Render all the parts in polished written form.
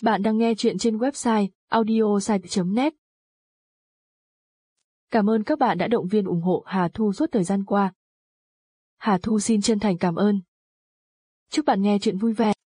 Bạn đang nghe chuyện trên website audiosite.net. Cảm ơn các bạn đã động viên ủng hộ Hà Thu suốt thời gian qua. Hà Thu xin chân thành cảm ơn. Chúc bạn nghe chuyện vui vẻ.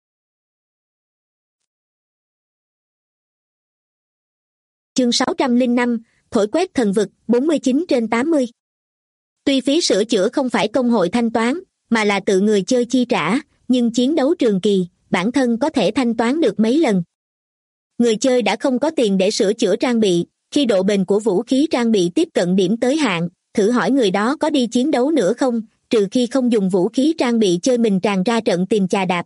Chương 605, thổi quét thần vực, 49/80. Tuy phí sửa chữa không phải công hội thanh toán, mà là tự người chơi chi trả, nhưng chiến đấu trường kỳ, bản thân có thể thanh toán được mấy lần. Người chơi đã không có tiền để sửa chữa trang bị, khi độ bền của vũ khí trang bị tiếp cận điểm tới hạn, thử hỏi người đó có đi chiến đấu nữa không, trừ khi không dùng vũ khí trang bị chơi mình tràn ra trận tìm chà đạp.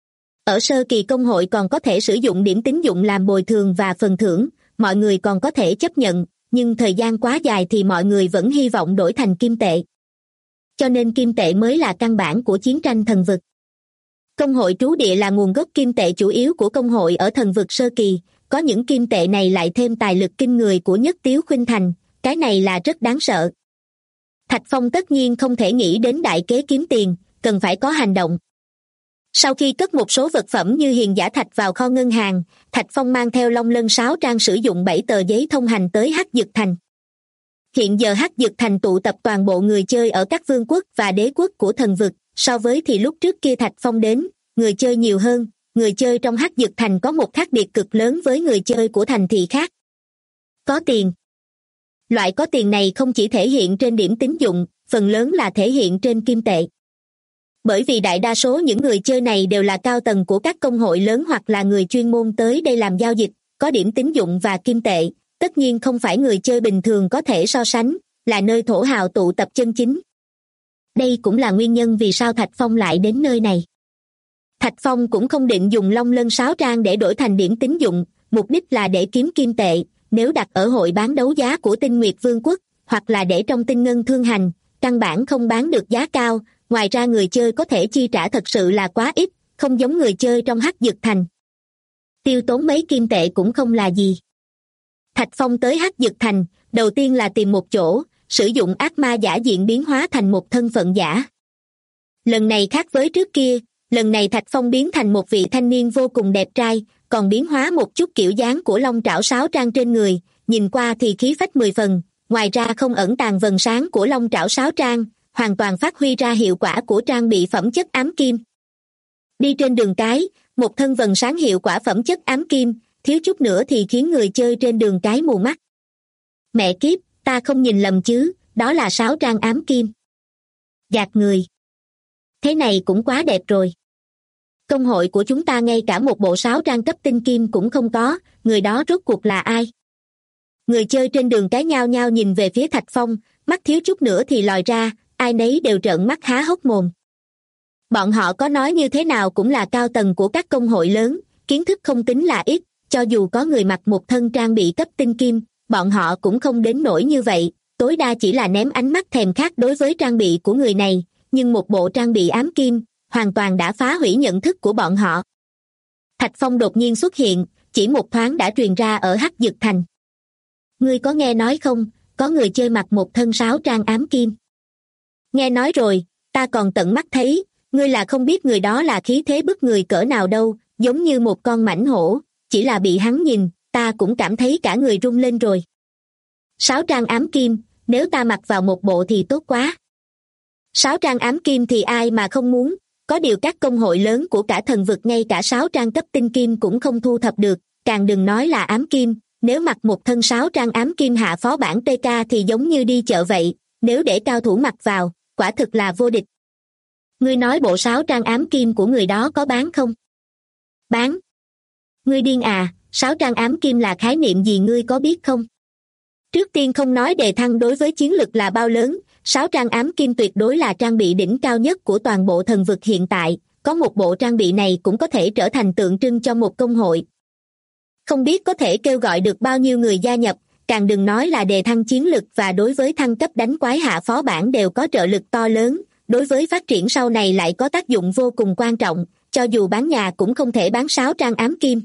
Ở sơ kỳ công hội còn có thể sử dụng điểm tín dụng làm bồi thường và phần thưởng, mọi người còn có thể chấp nhận, nhưng thời gian quá dài thì mọi người vẫn hy vọng đổi thành kim tệ. Cho nên kim tệ mới là căn bản của chiến tranh thần vực. Công hội trú địa là nguồn gốc kim tệ chủ yếu của công hội ở thần vực sơ kỳ, có những kim tệ này lại thêm tài lực kinh người của Nhất Tiếu Khuynh Thành, cái này là rất đáng sợ. Thạch Phong tất nhiên không thể nghĩ đến đại kế kiếm tiền, cần phải có hành động. Sau khi cất một số vật phẩm như hiền giả thạch vào kho ngân hàng, Thạch Phong mang theo Long Lân Sáo Trang sử dụng 7 tờ giấy thông hành tới Hắc Dực Thành. Hiện giờ Hắc Dực Thành tụ tập toàn bộ người chơi ở các vương quốc và đế quốc của thần vực, so với thì lúc trước kia Thạch Phong đến, người chơi nhiều hơn, người chơi trong Hắc Dực Thành có một khác biệt cực lớn với người chơi của thành thị khác. Có tiền. Loại có tiền này không chỉ thể hiện trên điểm tín dụng, phần lớn là thể hiện trên kim tệ. Bởi vì đại đa số những người chơi này đều là cao tầng của các công hội lớn hoặc là người chuyên môn tới đây làm giao dịch, có điểm tín dụng và kim tệ, tất nhiên không phải người chơi bình thường có thể so sánh, là nơi thổ hào tụ tập chân chính. Đây cũng là nguyên nhân vì sao Thạch Phong lại đến nơi này. Thạch Phong cũng không định dùng Long Lân Sáo Trang để đổi thành điểm tín dụng, mục đích là để kiếm kim tệ, nếu đặt ở hội bán đấu giá của Tinh Nguyệt Vương quốc, hoặc là để trong Tinh Ngân Thương Hành, căn bản không bán được giá cao, ngoài ra người chơi có thể chi trả thật sự là quá ít, không giống người chơi trong Hắc Dực Thành. Tiêu tốn mấy kim tệ cũng không là gì. Thạch Phong tới Hắc Dực Thành, đầu tiên là tìm một chỗ, sử dụng ác ma giả diện biến hóa thành một thân phận giả. Lần này khác với trước kia, lần này Thạch Phong biến thành một vị thanh niên vô cùng đẹp trai, còn biến hóa một chút kiểu dáng của Long Trảo Sáo Trang trên người, nhìn qua thì khí phách 10 phần, ngoài ra không ẩn tàng vầng sáng của Long Trảo Sáo Trang, hoàn toàn phát huy ra hiệu quả của trang bị phẩm chất ám kim. Đi trên đường cái, một thân vầng sáng hiệu quả phẩm chất ám kim, thiếu chút nữa thì khiến người chơi trên đường cái mù mắt. Mẹ kiếp, ta không nhìn lầm chứ, đó là Sáo Trang ám kim. Gạt người. Thế này cũng quá đẹp rồi. Công hội của chúng ta ngay cả một bộ Sáo Trang cấp tinh kim cũng không có, người đó rốt cuộc là ai? Người chơi trên đường cái nhao nhao nhìn về phía Thạch Phong, mắt thiếu chút nữa thì lòi ra, ai nấy đều trợn mắt há hốc mồm. Bọn họ có nói như thế nào cũng là cao tầng của các công hội lớn, kiến thức không tính là ít, cho dù có người mặc một thân trang bị cấp tinh kim, bọn họ cũng không đến nỗi như vậy, tối đa chỉ là ném ánh mắt thèm khát đối với trang bị của người này, nhưng một bộ trang bị ám kim, hoàn toàn đã phá hủy nhận thức của bọn họ. Thạch Phong đột nhiên xuất hiện, chỉ một thoáng đã truyền ra ở Hắc Dực Thành. Ngươi có nghe nói không, có người chơi mặc một thân Sáo Trang ám kim. Nghe nói rồi, ta còn tận mắt thấy, ngươi là không biết người đó là khí thế bức người cỡ nào đâu, giống như một con mãnh hổ, chỉ là bị hắn nhìn, ta cũng cảm thấy cả người rung lên rồi. Sáo Trang ám kim, nếu ta mặc vào một bộ thì tốt quá. Sáo Trang ám kim thì ai mà không muốn, có điều các công hội lớn của cả thần vực ngay cả Sáo Trang cấp tinh kim cũng không thu thập được, càng đừng nói là ám kim, nếu mặc một thân Sáo Trang ám kim hạ phó bản TK thì giống như đi chợ vậy, nếu để cao thủ mặc vào, quả thực là vô địch. Ngươi nói bộ Sáo Trang ám kim của người đó có bán không? Bán? Ngươi điên à, Sáo Trang ám kim là khái niệm gì ngươi có biết không? Trước tiên không nói đề thăng đối với chiến lực là bao lớn, Sáo Trang ám kim tuyệt đối là trang bị đỉnh cao nhất của toàn bộ thần vực hiện tại, có một bộ trang bị này cũng có thể trở thành tượng trưng cho một công hội. Không biết có thể kêu gọi được bao nhiêu người gia nhập, càng đừng nói là đề thăng chiến lực và đối với thăng cấp đánh quái hạ phó bản đều có trợ lực to lớn, đối với phát triển sau này lại có tác dụng vô cùng quan trọng, cho dù bán nhà cũng không thể bán Sáo Trang ám kim.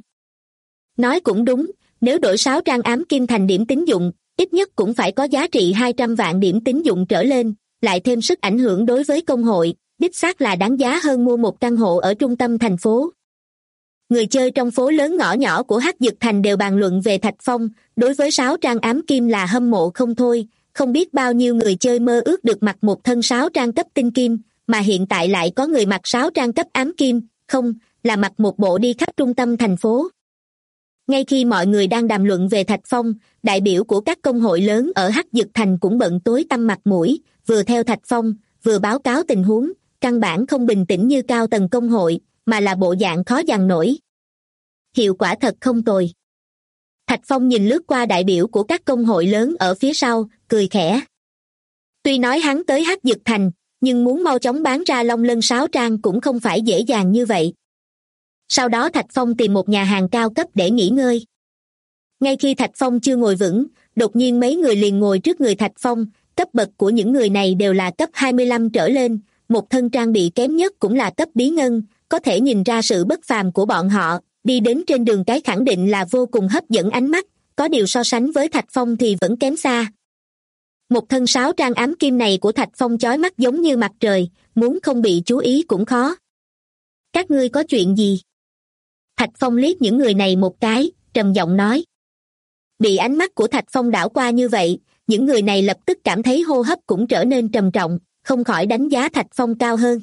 Nói cũng đúng, nếu đổi Sáo Trang ám kim thành điểm tín dụng, ít nhất cũng phải có giá trị 200 vạn điểm tín dụng trở lên, lại thêm sức ảnh hưởng đối với công hội, đích xác là đáng giá hơn mua một căn hộ ở trung tâm thành phố. Người chơi trong phố lớn ngõ nhỏ của Hắc Dực Thành đều bàn luận về Thạch Phong, đối với sáo trang ám kim là hâm mộ không thôi, không biết bao nhiêu người chơi mơ ước được mặc một thân sáo trang cấp tinh kim, mà hiện tại lại có người mặc sáo trang cấp ám kim, không, là mặc một bộ đi khắp trung tâm thành phố. Ngay khi mọi người đang đàm luận về Thạch Phong, đại biểu của các công hội lớn ở Hắc Dực Thành cũng bận tối tăm mặt mũi, vừa theo Thạch Phong, vừa báo cáo tình huống, căn bản không bình tĩnh như cao tầng công hội, mà là bộ dạng khó dằn nổi. Hiệu quả thật không tồi. Thạch Phong nhìn lướt qua đại biểu của các công hội lớn ở phía sau, cười khẽ. Tuy nói hắn tới Hắc Dực Thành, nhưng muốn mau chóng bán ra Long Lân sáo trang cũng không phải dễ dàng như vậy. Sau đó Thạch Phong tìm một nhà hàng cao cấp để nghỉ ngơi. Ngay khi Thạch Phong chưa ngồi vững, đột nhiên mấy người liền ngồi trước người Thạch Phong, cấp bậc của những người này đều là cấp 25 trở lên, một thân trang bị kém nhất cũng là cấp bí ngân, có thể nhìn ra sự bất phàm của bọn họ, đi đến trên đường cái khẳng định là vô cùng hấp dẫn ánh mắt, có điều so sánh với Thạch Phong thì vẫn kém xa. Một thân sáo trang ám kim này của Thạch Phong chói mắt giống như mặt trời, muốn không bị chú ý cũng khó. Các ngươi có chuyện gì? Thạch Phong liếc những người này một cái, trầm giọng nói. Bị ánh mắt của Thạch Phong đảo qua như vậy, những người này lập tức cảm thấy hô hấp cũng trở nên trầm trọng, không khỏi đánh giá Thạch Phong cao hơn.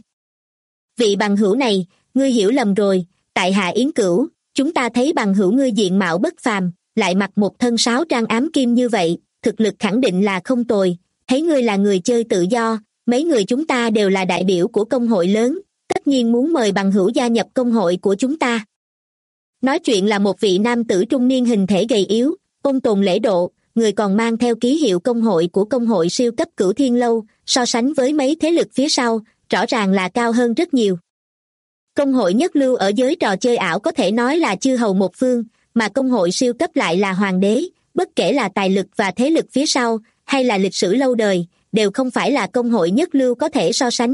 Vị bằng hữu này, ngươi hiểu lầm rồi, tại hạ Yến Cửu, chúng ta thấy bằng hữu ngươi diện mạo bất phàm, lại mặc một thân sáo trang ám kim như vậy, thực lực khẳng định là không tồi, thấy ngươi là người chơi tự do, mấy người chúng ta đều là đại biểu của công hội lớn, tất nhiên muốn mời bằng hữu gia nhập công hội của chúng ta. Nói chuyện là một vị nam tử trung niên hình thể gầy yếu, ôn tồn lễ độ, người còn mang theo ký hiệu công hội của công hội siêu cấp Cửu Thiên Lâu, so sánh với mấy thế lực phía sau, rõ ràng là cao hơn rất nhiều. Công hội nhất lưu ở giới trò chơi ảo có thể nói là chư hầu một phương, mà công hội siêu cấp lại là hoàng đế, bất kể là tài lực và thế lực phía sau, hay là lịch sử lâu đời, đều không phải là công hội nhất lưu có thể so sánh.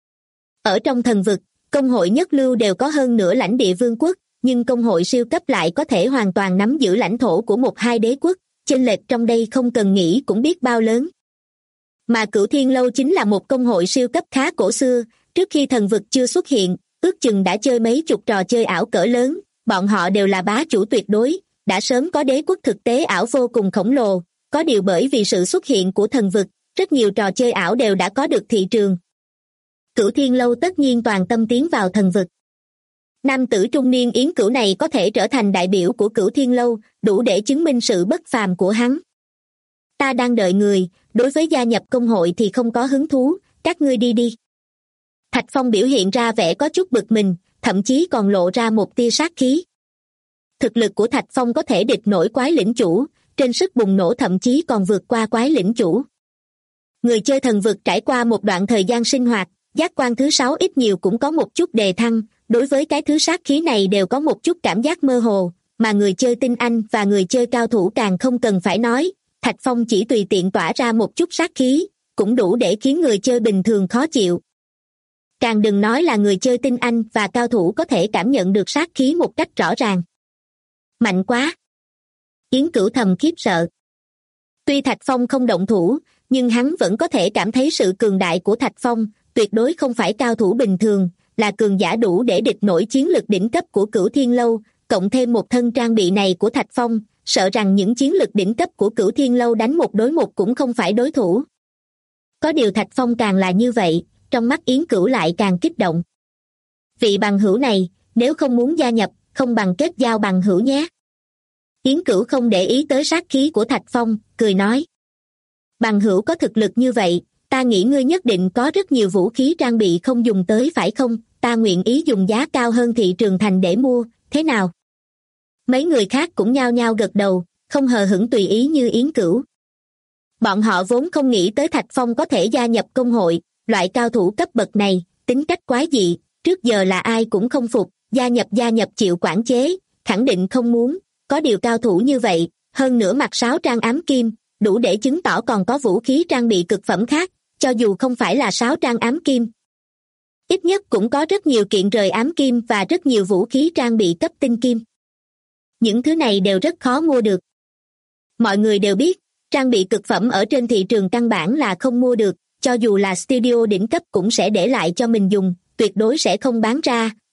Ở trong thần vực, công hội nhất lưu đều có hơn nửa lãnh địa vương quốc, nhưng công hội siêu cấp lại có thể hoàn toàn nắm giữ lãnh thổ của một hai đế quốc, chênh lệch trong đây không cần nghĩ cũng biết bao lớn. Mà Cửu Thiên Lâu chính là một công hội siêu cấp khá cổ xưa, trước khi thần vực chưa xuất hiện, ước chừng đã chơi mấy chục trò chơi ảo cỡ lớn, bọn họ đều là bá chủ tuyệt đối, đã sớm có đế quốc thực tế ảo vô cùng khổng lồ, có điều bởi vì sự xuất hiện của thần vực, rất nhiều trò chơi ảo đều đã có được thị trường. Cửu Thiên Lâu tất nhiên toàn tâm tiến vào thần vực. Nam tử trung niên Yến Cửu này có thể trở thành đại biểu của Cửu Thiên Lâu, đủ để chứng minh sự bất phàm của hắn. Ta đang đợi người, đối với gia nhập công hội thì không có hứng thú, các ngươi đi đi. Thạch Phong biểu hiện ra vẻ có chút bực mình, thậm chí còn lộ ra một tia sát khí. Thực lực của Thạch Phong có thể địch nổi quái lĩnh chủ, trên sức bùng nổ thậm chí còn vượt qua quái lĩnh chủ. Người chơi thần vực trải qua một đoạn thời gian sinh hoạt, giác quan thứ 6 ít nhiều cũng có một chút đề thăng, đối với cái thứ sát khí này đều có một chút cảm giác mơ hồ, mà người chơi tinh anh và người chơi cao thủ càng không cần phải nói, Thạch Phong chỉ tùy tiện tỏa ra một chút sát khí, cũng đủ để khiến người chơi bình thường khó chịu. Càng đừng nói là người chơi tinh anh và cao thủ có thể cảm nhận được sát khí một cách rõ ràng. Mạnh quá! Yến Cửu thầm khiếp sợ. Tuy Thạch Phong không động thủ, nhưng hắn vẫn có thể cảm thấy sự cường đại của Thạch Phong, tuyệt đối không phải cao thủ bình thường, là cường giả đủ để địch nổi chiến lực đỉnh cấp của Cửu Thiên Lâu, cộng thêm một thân trang bị này của Thạch Phong, sợ rằng những chiến lực đỉnh cấp của Cửu Thiên Lâu đánh một đối một cũng không phải đối thủ. Có điều Thạch Phong càng là như vậy, trong mắt Yến Cửu lại càng kích động. Vị bằng hữu này, nếu không muốn gia nhập, không bằng kết giao bằng hữu nhé. Yến Cửu không để ý tới sát khí của Thạch Phong, cười nói. Bằng hữu có thực lực như vậy, ta nghĩ ngươi nhất định có rất nhiều vũ khí trang bị không dùng tới phải không, ta nguyện ý dùng giá cao hơn thị trường thành để mua, thế nào? Mấy người khác cũng nhao nhao gật đầu, không hờ hững tùy ý như Yến Cửu. Bọn họ vốn không nghĩ tới Thạch Phong có thể gia nhập công hội, loại cao thủ cấp bậc này, tính cách quái dị, trước giờ là ai cũng không phục, gia nhập chịu quản chế, khẳng định không muốn, có điều cao thủ như vậy, hơn nữa mặc sáo trang ám kim, đủ để chứng tỏ còn có vũ khí trang bị cực phẩm khác, cho dù không phải là sáo trang ám kim. Ít nhất cũng có rất nhiều kiện rời ám kim và rất nhiều vũ khí trang bị cấp tinh kim. Những thứ này đều rất khó mua được. Mọi người đều biết, trang bị cực phẩm ở trên thị trường căn bản là không mua được, cho dù là studio đỉnh cấp cũng sẽ để lại cho mình dùng, tuyệt đối sẽ không bán ra,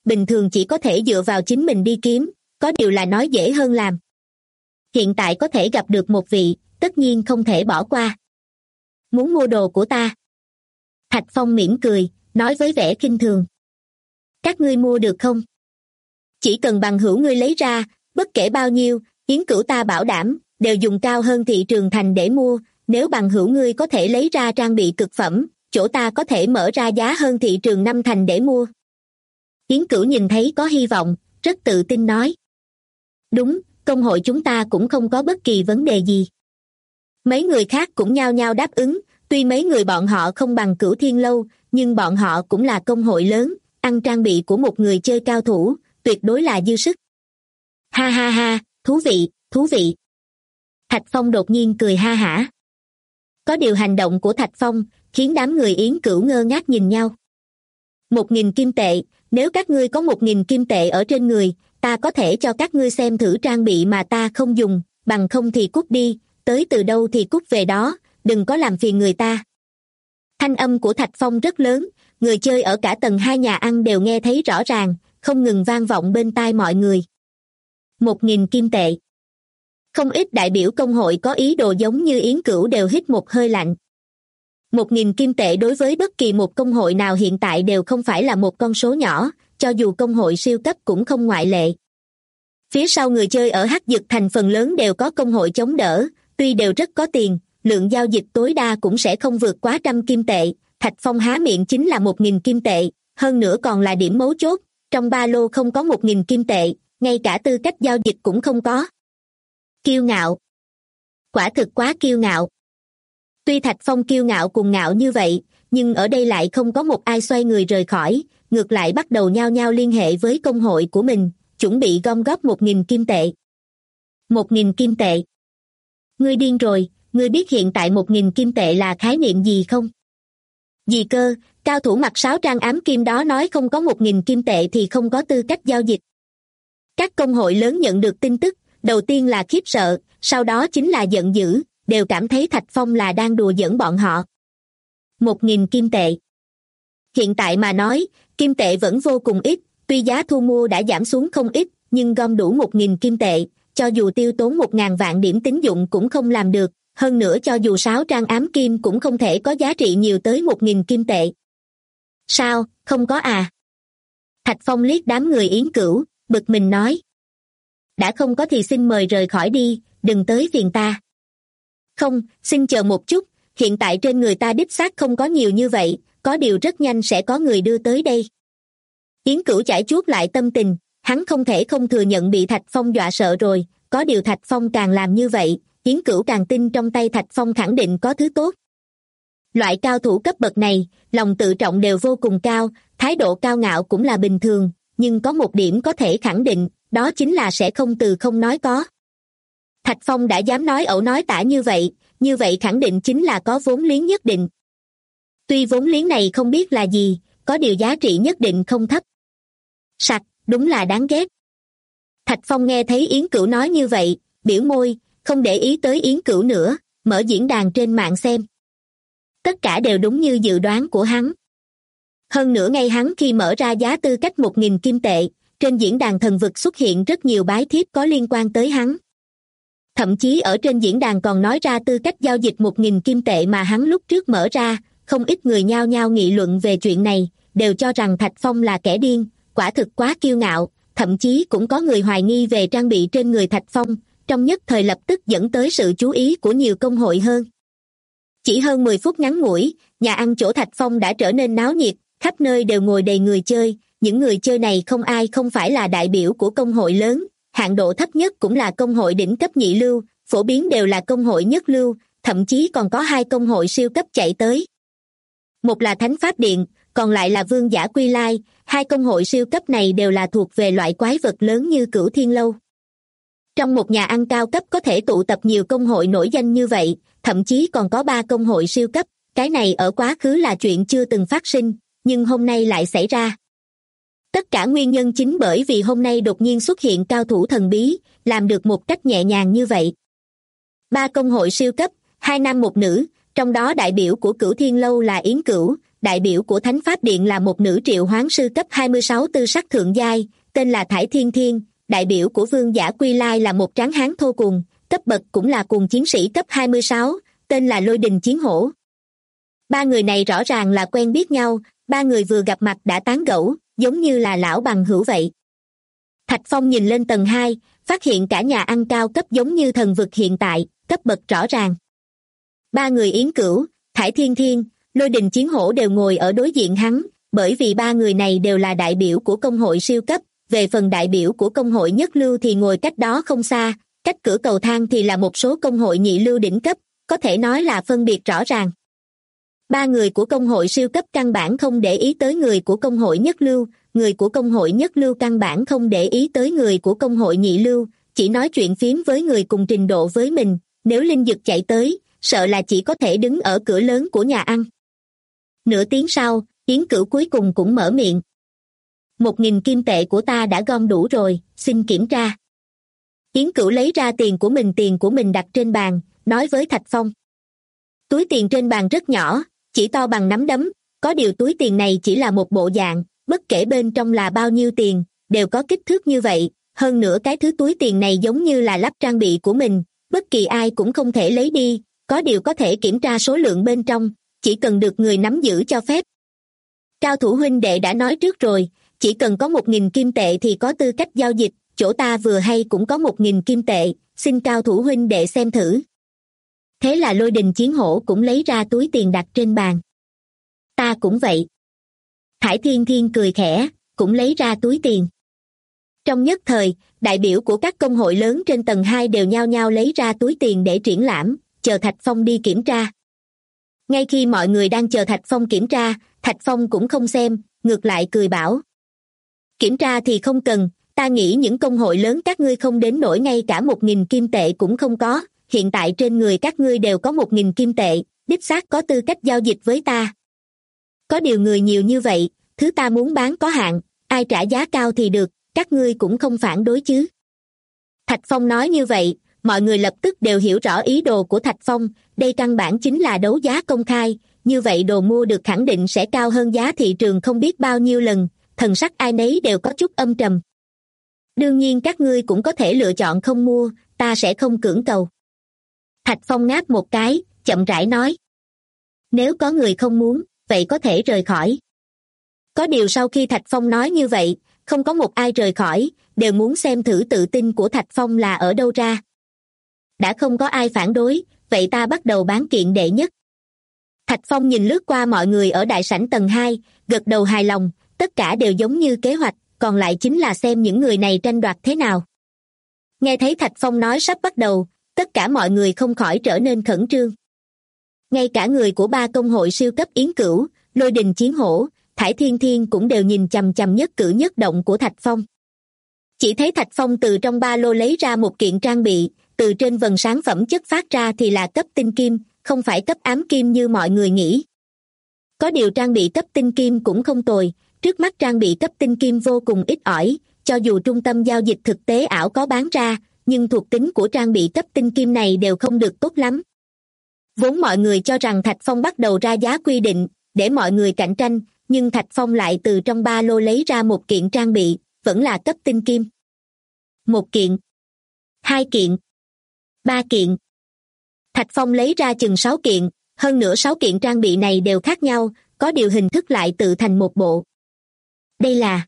bình thường chỉ có thể dựa vào chính mình đi kiếm, có điều là nói dễ hơn làm. Hiện tại có thể gặp được một vị, tất nhiên không thể bỏ qua. Muốn mua đồ của ta? Thạch Phong mỉm cười, nói với vẻ khinh thường. Các ngươi mua được không? Chỉ cần bằng hữu ngươi lấy ra, bất kể bao nhiêu, Yến Cửu ta bảo đảm, đều dùng cao hơn thị trường thành để mua, nếu bằng hữu ngươi có thể lấy ra trang bị cực phẩm, chỗ ta có thể mở ra giá hơn thị trường 5 thành để mua. Yến Cửu nhìn thấy có hy vọng, rất tự tin nói. Đúng, công hội chúng ta cũng không có bất kỳ vấn đề gì. Mấy người khác cũng nhao nhao đáp ứng, tuy mấy người bọn họ không bằng Cửu Thiên Lâu, nhưng bọn họ cũng là công hội lớn, ăn trang bị của một người chơi cao thủ, tuyệt đối là dư sức. Ha ha ha, thú vị, thú vị. Thạch Phong đột nhiên cười ha hả. Có điều hành động của Thạch Phong khiến đám người Yến Cửu ngơ ngác nhìn nhau. 1.000 kim tệ, nếu các ngươi có 1.000 kim tệ ở trên người, ta có thể cho các ngươi xem thử trang bị mà ta không dùng, bằng không thì cút đi, tới từ đâu thì cút về đó, đừng có làm phiền người ta. Thanh âm của Thạch Phong rất lớn, người chơi ở cả tầng 2 nhà ăn đều nghe thấy rõ ràng, không ngừng vang vọng bên tai mọi người. 1.000 kim tệ. Không ít đại biểu công hội có ý đồ giống như Yến Cửu đều hít một hơi lạnh. 1.000 kim tệ đối với bất kỳ một công hội nào hiện tại đều không phải là một con số nhỏ, cho dù công hội siêu cấp cũng không ngoại lệ. Phía sau người chơi ở Hắc Dực Thành phần lớn đều có công hội chống đỡ, tuy đều rất có tiền, lượng giao dịch tối đa cũng sẽ không vượt quá 100 kim tệ. Thạch Phong há miệng chính là 1.000 kim tệ, hơn nữa còn là điểm mấu chốt, trong ba lô không có 1.000 kim tệ, ngay cả tư cách giao dịch cũng không có. Kiêu ngạo. Quả thực quá kiêu ngạo. Tuy Thạch Phong kiêu ngạo cùng ngạo như vậy, nhưng ở đây lại không có một ai xoay người rời khỏi, ngược lại bắt đầu nhao nhao liên hệ với công hội của mình, chuẩn bị gom góp 1.000 kim tệ. 1.000 kim tệ. Ngươi điên rồi, ngươi biết hiện tại 1.000 kim tệ là khái niệm gì không? Gì cơ, cao thủ mặc sáo trang ám kim đó nói không có 1.000 kim tệ thì không có tư cách giao dịch. Các công hội lớn nhận được tin tức, đầu tiên là khiếp sợ, sau đó chính là giận dữ, đều cảm thấy Thạch Phong là đang đùa giỡn bọn họ. 1.000 kim tệ. Hiện tại mà nói, kim tệ vẫn vô cùng ít, tuy giá thu mua đã giảm xuống không ít, nhưng gom đủ 1.000 kim tệ, cho dù tiêu tốn 1.000 vạn điểm tín dụng cũng không làm được, hơn nữa cho dù sáo trang ám kim cũng không thể có giá trị nhiều tới 1.000 kim tệ. Sao, không có à? Thạch Phong liếc đám người Yến Cửu, bực mình nói. Đã không có thì xin mời rời khỏi đi, đừng tới phiền ta. Không, xin chờ một chút, hiện tại trên người ta đích xác không có nhiều như vậy, có điều rất nhanh sẽ có người đưa tới đây. Yến Cửu chải chuốt lại tâm tình, hắn không thể không thừa nhận bị Thạch Phong dọa sợ rồi, có điều Thạch Phong càng làm như vậy, Yến Cửu càng tin trong tay Thạch Phong khẳng định có thứ tốt. Loại cao thủ cấp bậc này, lòng tự trọng đều vô cùng cao, thái độ cao ngạo cũng là bình thường, nhưng có một điểm có thể khẳng định, đó chính là sẽ không từ không nói có. Thạch Phong đã dám nói ẩu nói tả như vậy khẳng định chính là có vốn liếng nhất định. Tuy vốn liếng này không biết là gì, có điều giá trị nhất định không thấp. Sặc, đúng là đáng ghét. Thạch Phong nghe thấy Yến Cửu nói như vậy, biểu môi, không để ý tới Yến Cửu nữa, mở diễn đàn trên mạng xem. Tất cả đều đúng như dự đoán của hắn. Hơn nữa ngay hắn khi mở ra giá tư cách 1.000 kim tệ, trên diễn đàn thần vực xuất hiện rất nhiều bái thiếp có liên quan tới hắn. Thậm chí ở trên diễn đàn còn nói ra tư cách giao dịch 1.000 kim tệ mà hắn lúc trước mở ra, không ít người nhao nhao nghị luận về chuyện này, đều cho rằng Thạch Phong là kẻ điên, quả thực quá kiêu ngạo, thậm chí cũng có người hoài nghi về trang bị trên người Thạch Phong, trong nhất thời lập tức dẫn tới sự chú ý của nhiều công hội hơn. Chỉ hơn 10 phút ngắn ngủi, nhà ăn chỗ Thạch Phong đã trở nên náo nhiệt, khắp nơi đều ngồi đầy người chơi, những người chơi này không ai không phải là đại biểu của công hội lớn, hạng độ thấp nhất cũng là công hội đỉnh cấp nhị lưu, phổ biến đều là công hội nhất lưu, thậm chí còn có 2 công hội siêu cấp chạy tới. Một là Thánh Pháp Điện, còn lại là Vương Giả Quy Lai, 2 công hội siêu cấp này đều là thuộc về loại quái vật lớn như Cửu Thiên Lâu. Trong một nhà ăn cao cấp có thể tụ tập nhiều công hội nổi danh như vậy, thậm chí còn có 3 công hội siêu cấp, cái này ở quá khứ là chuyện chưa từng phát sinh, nhưng hôm nay lại xảy ra. Tất cả nguyên nhân chính bởi vì hôm nay đột nhiên xuất hiện cao thủ thần bí, làm được một cách nhẹ nhàng như vậy. 3 công hội siêu cấp, 2 nam 1 nữ, trong đó đại biểu của Cửu Thiên Lâu là Yến Cửu, đại biểu của Thánh Pháp Điện là một nữ triệu hoán sư cấp 26 tư sắc thượng giai, tên là Thải Thiên Thiên, đại biểu của Vương Giả Quy Lai là một tráng hán thô cuồng, cấp bậc cũng là cuồng chiến sĩ cấp 26, tên là Lôi Đình Chiến Hổ. Ba người này rõ ràng là quen biết nhau, ba người vừa gặp mặt đã tán gẫu, giống như là lão bằng hữu vậy. Thạch Phong nhìn lên tầng 2, phát hiện cả nhà ăn cao cấp giống như thần vực hiện tại, cấp bậc rõ ràng. Ba người Yến Cửu, Thải Thiên Thiên, Lôi Đình Chiến Hổ đều ngồi ở đối diện hắn, bởi vì ba người này đều là đại biểu của công hội siêu cấp, về phần đại biểu của công hội nhất lưu thì ngồi cách đó không xa, cách cửa cầu thang thì là một số công hội nhị lưu đỉnh cấp, có thể nói là phân biệt rõ ràng. Ba người của công hội siêu cấp căn bản không để ý tới người của công hội nhất lưu, người của công hội nhất lưu căn bản không để ý tới người của công hội nhị lưu, chỉ nói chuyện phiếm với người cùng trình độ với mình, nếu Linh Dực chạy tới, sợ là chỉ có thể đứng ở cửa lớn của nhà ăn. Nửa tiếng sau, Yến Cửu cuối cùng cũng mở miệng. 1.000 kim tệ của ta đã gom đủ rồi, xin kiểm tra. Yến Cửu lấy ra tiền của mình đặt trên bàn, nói với Thạch Phong. Túi tiền trên bàn rất nhỏ, chỉ to bằng nắm đấm, có điều túi tiền này chỉ là một bộ dạng, bất kể bên trong là bao nhiêu tiền, đều có kích thước như vậy, hơn nữa cái thứ túi tiền này giống như là lắp trang bị của mình, bất kỳ ai cũng không thể lấy đi, có điều có thể kiểm tra số lượng bên trong, chỉ cần được người nắm giữ cho phép. Cao thủ huynh đệ đã nói trước rồi, chỉ cần có 1.000 kim tệ thì có tư cách giao dịch, chỗ ta vừa hay cũng có 1.000 kim tệ, xin cao thủ huynh đệ xem thử. Thế là Lôi Đình Chiến Hổ cũng lấy ra túi tiền đặt trên bàn. Ta cũng vậy. Thải Thiên Thiên cười khẽ, cũng lấy ra túi tiền. Trong nhất thời, đại biểu của các công hội lớn trên tầng 2 đều nhao nhao lấy ra túi tiền để triển lãm, chờ Thạch Phong đi kiểm tra. Ngay khi mọi người đang chờ Thạch Phong kiểm tra, Thạch Phong cũng không xem, ngược lại cười bảo. Kiểm tra thì không cần, ta nghĩ những công hội lớn các ngươi không đến nỗi ngay cả 1.000 kim tệ cũng không có, hiện tại trên người các ngươi đều có 1.000 kim tệ, đích xác có tư cách giao dịch với ta. Có điều người nhiều như vậy, thứ ta muốn bán có hạn, ai trả giá cao thì được, các ngươi cũng không phản đối chứ. Thạch Phong nói như vậy, mọi người lập tức đều hiểu rõ ý đồ của Thạch Phong, đây căn bản chính là đấu giá công khai, như vậy đồ mua được khẳng định sẽ cao hơn giá thị trường không biết bao nhiêu lần, thần sắc ai nấy đều có chút âm trầm. Đương nhiên các ngươi cũng có thể lựa chọn không mua, ta sẽ không cưỡng cầu. Thạch Phong ngáp một cái, chậm rãi nói. Nếu có người không muốn, vậy có thể rời khỏi. Có điều sau khi Thạch Phong nói như vậy, không có một ai rời khỏi, đều muốn xem thử tự tin của Thạch Phong là ở đâu ra. Đã không có ai phản đối, vậy ta bắt đầu bán kiện đệ nhất. Thạch Phong nhìn lướt qua mọi người ở đại sảnh tầng 2, gật đầu hài lòng, tất cả đều giống như kế hoạch, còn lại chính là xem những người này tranh đoạt thế nào. Nghe thấy Thạch Phong nói sắp bắt đầu, tất cả mọi người không khỏi trở nên khẩn trương. Ngay cả người của ba công hội siêu cấp Yến Cửu, Lôi Đình Chiến Hổ, Thải Thiên Thiên cũng đều nhìn chằm chằm nhất cử nhất động của Thạch Phong. Chỉ thấy Thạch Phong từ trong ba lô lấy ra một kiện trang bị, từ trên vầng sáng phẩm chất phát ra thì là cấp tinh kim, không phải cấp ám kim như mọi người nghĩ. Có điều trang bị cấp tinh kim cũng không tồi, trước mắt trang bị cấp tinh kim vô cùng ít ỏi, cho dù trung tâm giao dịch thực tế ảo có bán ra, nhưng thuộc tính của trang bị cấp tinh kim này đều không được tốt lắm. Vốn mọi người cho rằng Thạch Phong bắt đầu ra giá quy định, để mọi người cạnh tranh, nhưng Thạch Phong lại từ trong ba lô lấy ra một kiện trang bị, vẫn là cấp tinh kim. Một kiện, hai kiện, ba kiện. Thạch Phong lấy ra chừng 6 kiện, hơn nữa 6 kiện trang bị này đều khác nhau, có điều hình thức lại tự thành một bộ. Đây là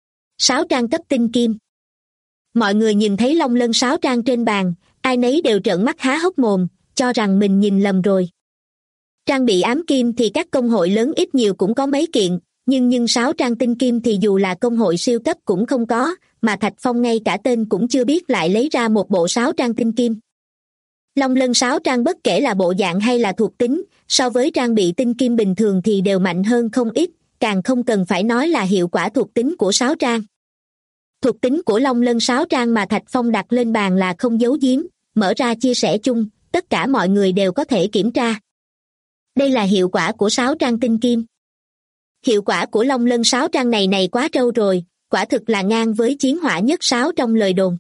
6 trang cấp tinh kim. Mọi người nhìn thấy long lân 6 trang trên bàn, ai nấy đều trợn mắt há hốc mồm, cho rằng mình nhìn lầm rồi. Trang bị ám kim thì các công hội lớn ít nhiều cũng có mấy kiện, nhưng 6 trang tinh kim thì dù là công hội siêu cấp cũng không có, mà Thạch Phong ngay cả tên cũng chưa biết lại lấy ra một bộ 6 trang tinh kim. Long lân 6 trang bất kể là bộ dạng hay là thuộc tính, so với trang bị tinh kim bình thường thì đều mạnh hơn không ít, càng không cần phải nói là hiệu quả thuộc tính của 6 trang. Thuộc tính của long lân 6 trang mà Thạch Phong đặt lên bàn là không giấu giếm, mở ra chia sẻ chung, tất cả mọi người đều có thể kiểm tra. Đây là hiệu quả của 6 trang tinh kim. Hiệu quả của long lân 6 trang này quá trâu rồi, quả thực là ngang với chiến hỏa nhất 6 trong lời đồn.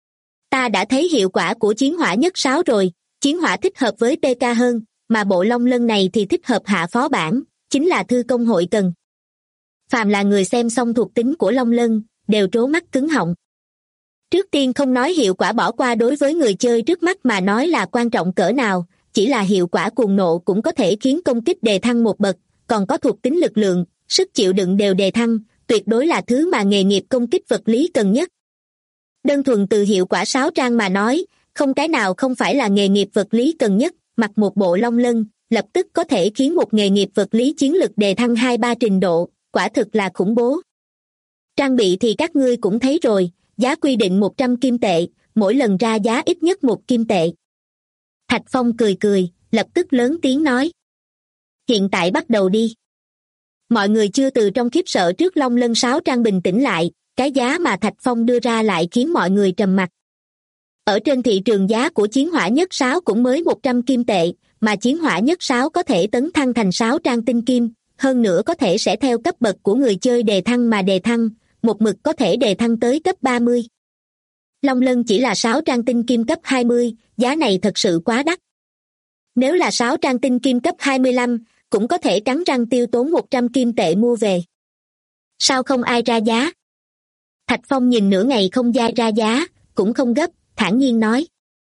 Ta đã thấy hiệu quả của chiến hỏa nhất 6 rồi, chiến hỏa thích hợp với PK hơn, mà bộ long lân này thì thích hợp hạ phó bản, chính là thư công hội cần. Phàm là người xem xong thuộc tính của Long Lân, đều trố mắt cứng họng. Trước tiên không nói hiệu quả bỏ qua đối với người chơi trước mắt mà nói là quan trọng cỡ nào, chỉ là hiệu quả cuồng nộ cũng có thể khiến công kích đề thăng một bậc, còn có thuộc tính lực lượng, sức chịu đựng đều đề thăng, tuyệt đối là thứ mà nghề nghiệp công kích vật lý cần nhất. Đơn thuần từ hiệu quả sáo trang mà nói, không cái nào không phải là nghề nghiệp vật lý cần nhất, mặc một bộ Long Lân, lập tức có thể khiến một nghề nghiệp vật lý chiến lực đề thăng 2-3 trình độ, quả thực là khủng bố. Trang bị thì các ngươi cũng thấy rồi, giá quy định 100 kim tệ, mỗi lần ra giá ít nhất 1 kim tệ. Thạch Phong cười cười, lập tức lớn tiếng nói. Hiện tại bắt đầu đi. Mọi người chưa từ trong khiếp sợ trước Long Lân sáo trang bình tĩnh lại, cái giá mà Thạch Phong đưa ra lại khiến mọi người trầm mặc. Ở trên thị trường giá của chiến hỏa nhất sáo cũng mới 100 kim tệ, mà chiến hỏa nhất sáo có thể tấn thăng thành sáo trang tinh kim, hơn nữa có thể sẽ theo cấp bậc của người chơi đề thăng mà đề thăng, một mực có thể đề thăng tới cấp 30. Long Lân chỉ là sáo trang tinh kim cấp 20, giá này thật sự quá đắt. Nếu là sáo trang tinh kim cấp 25, cũng có thể cắn răng tiêu tốn 100 kim tệ mua về. Sao không ai ra giá? Thạch Phong nhìn nửa ngày không ra giá, cũng không gấp, thản nhiên nói.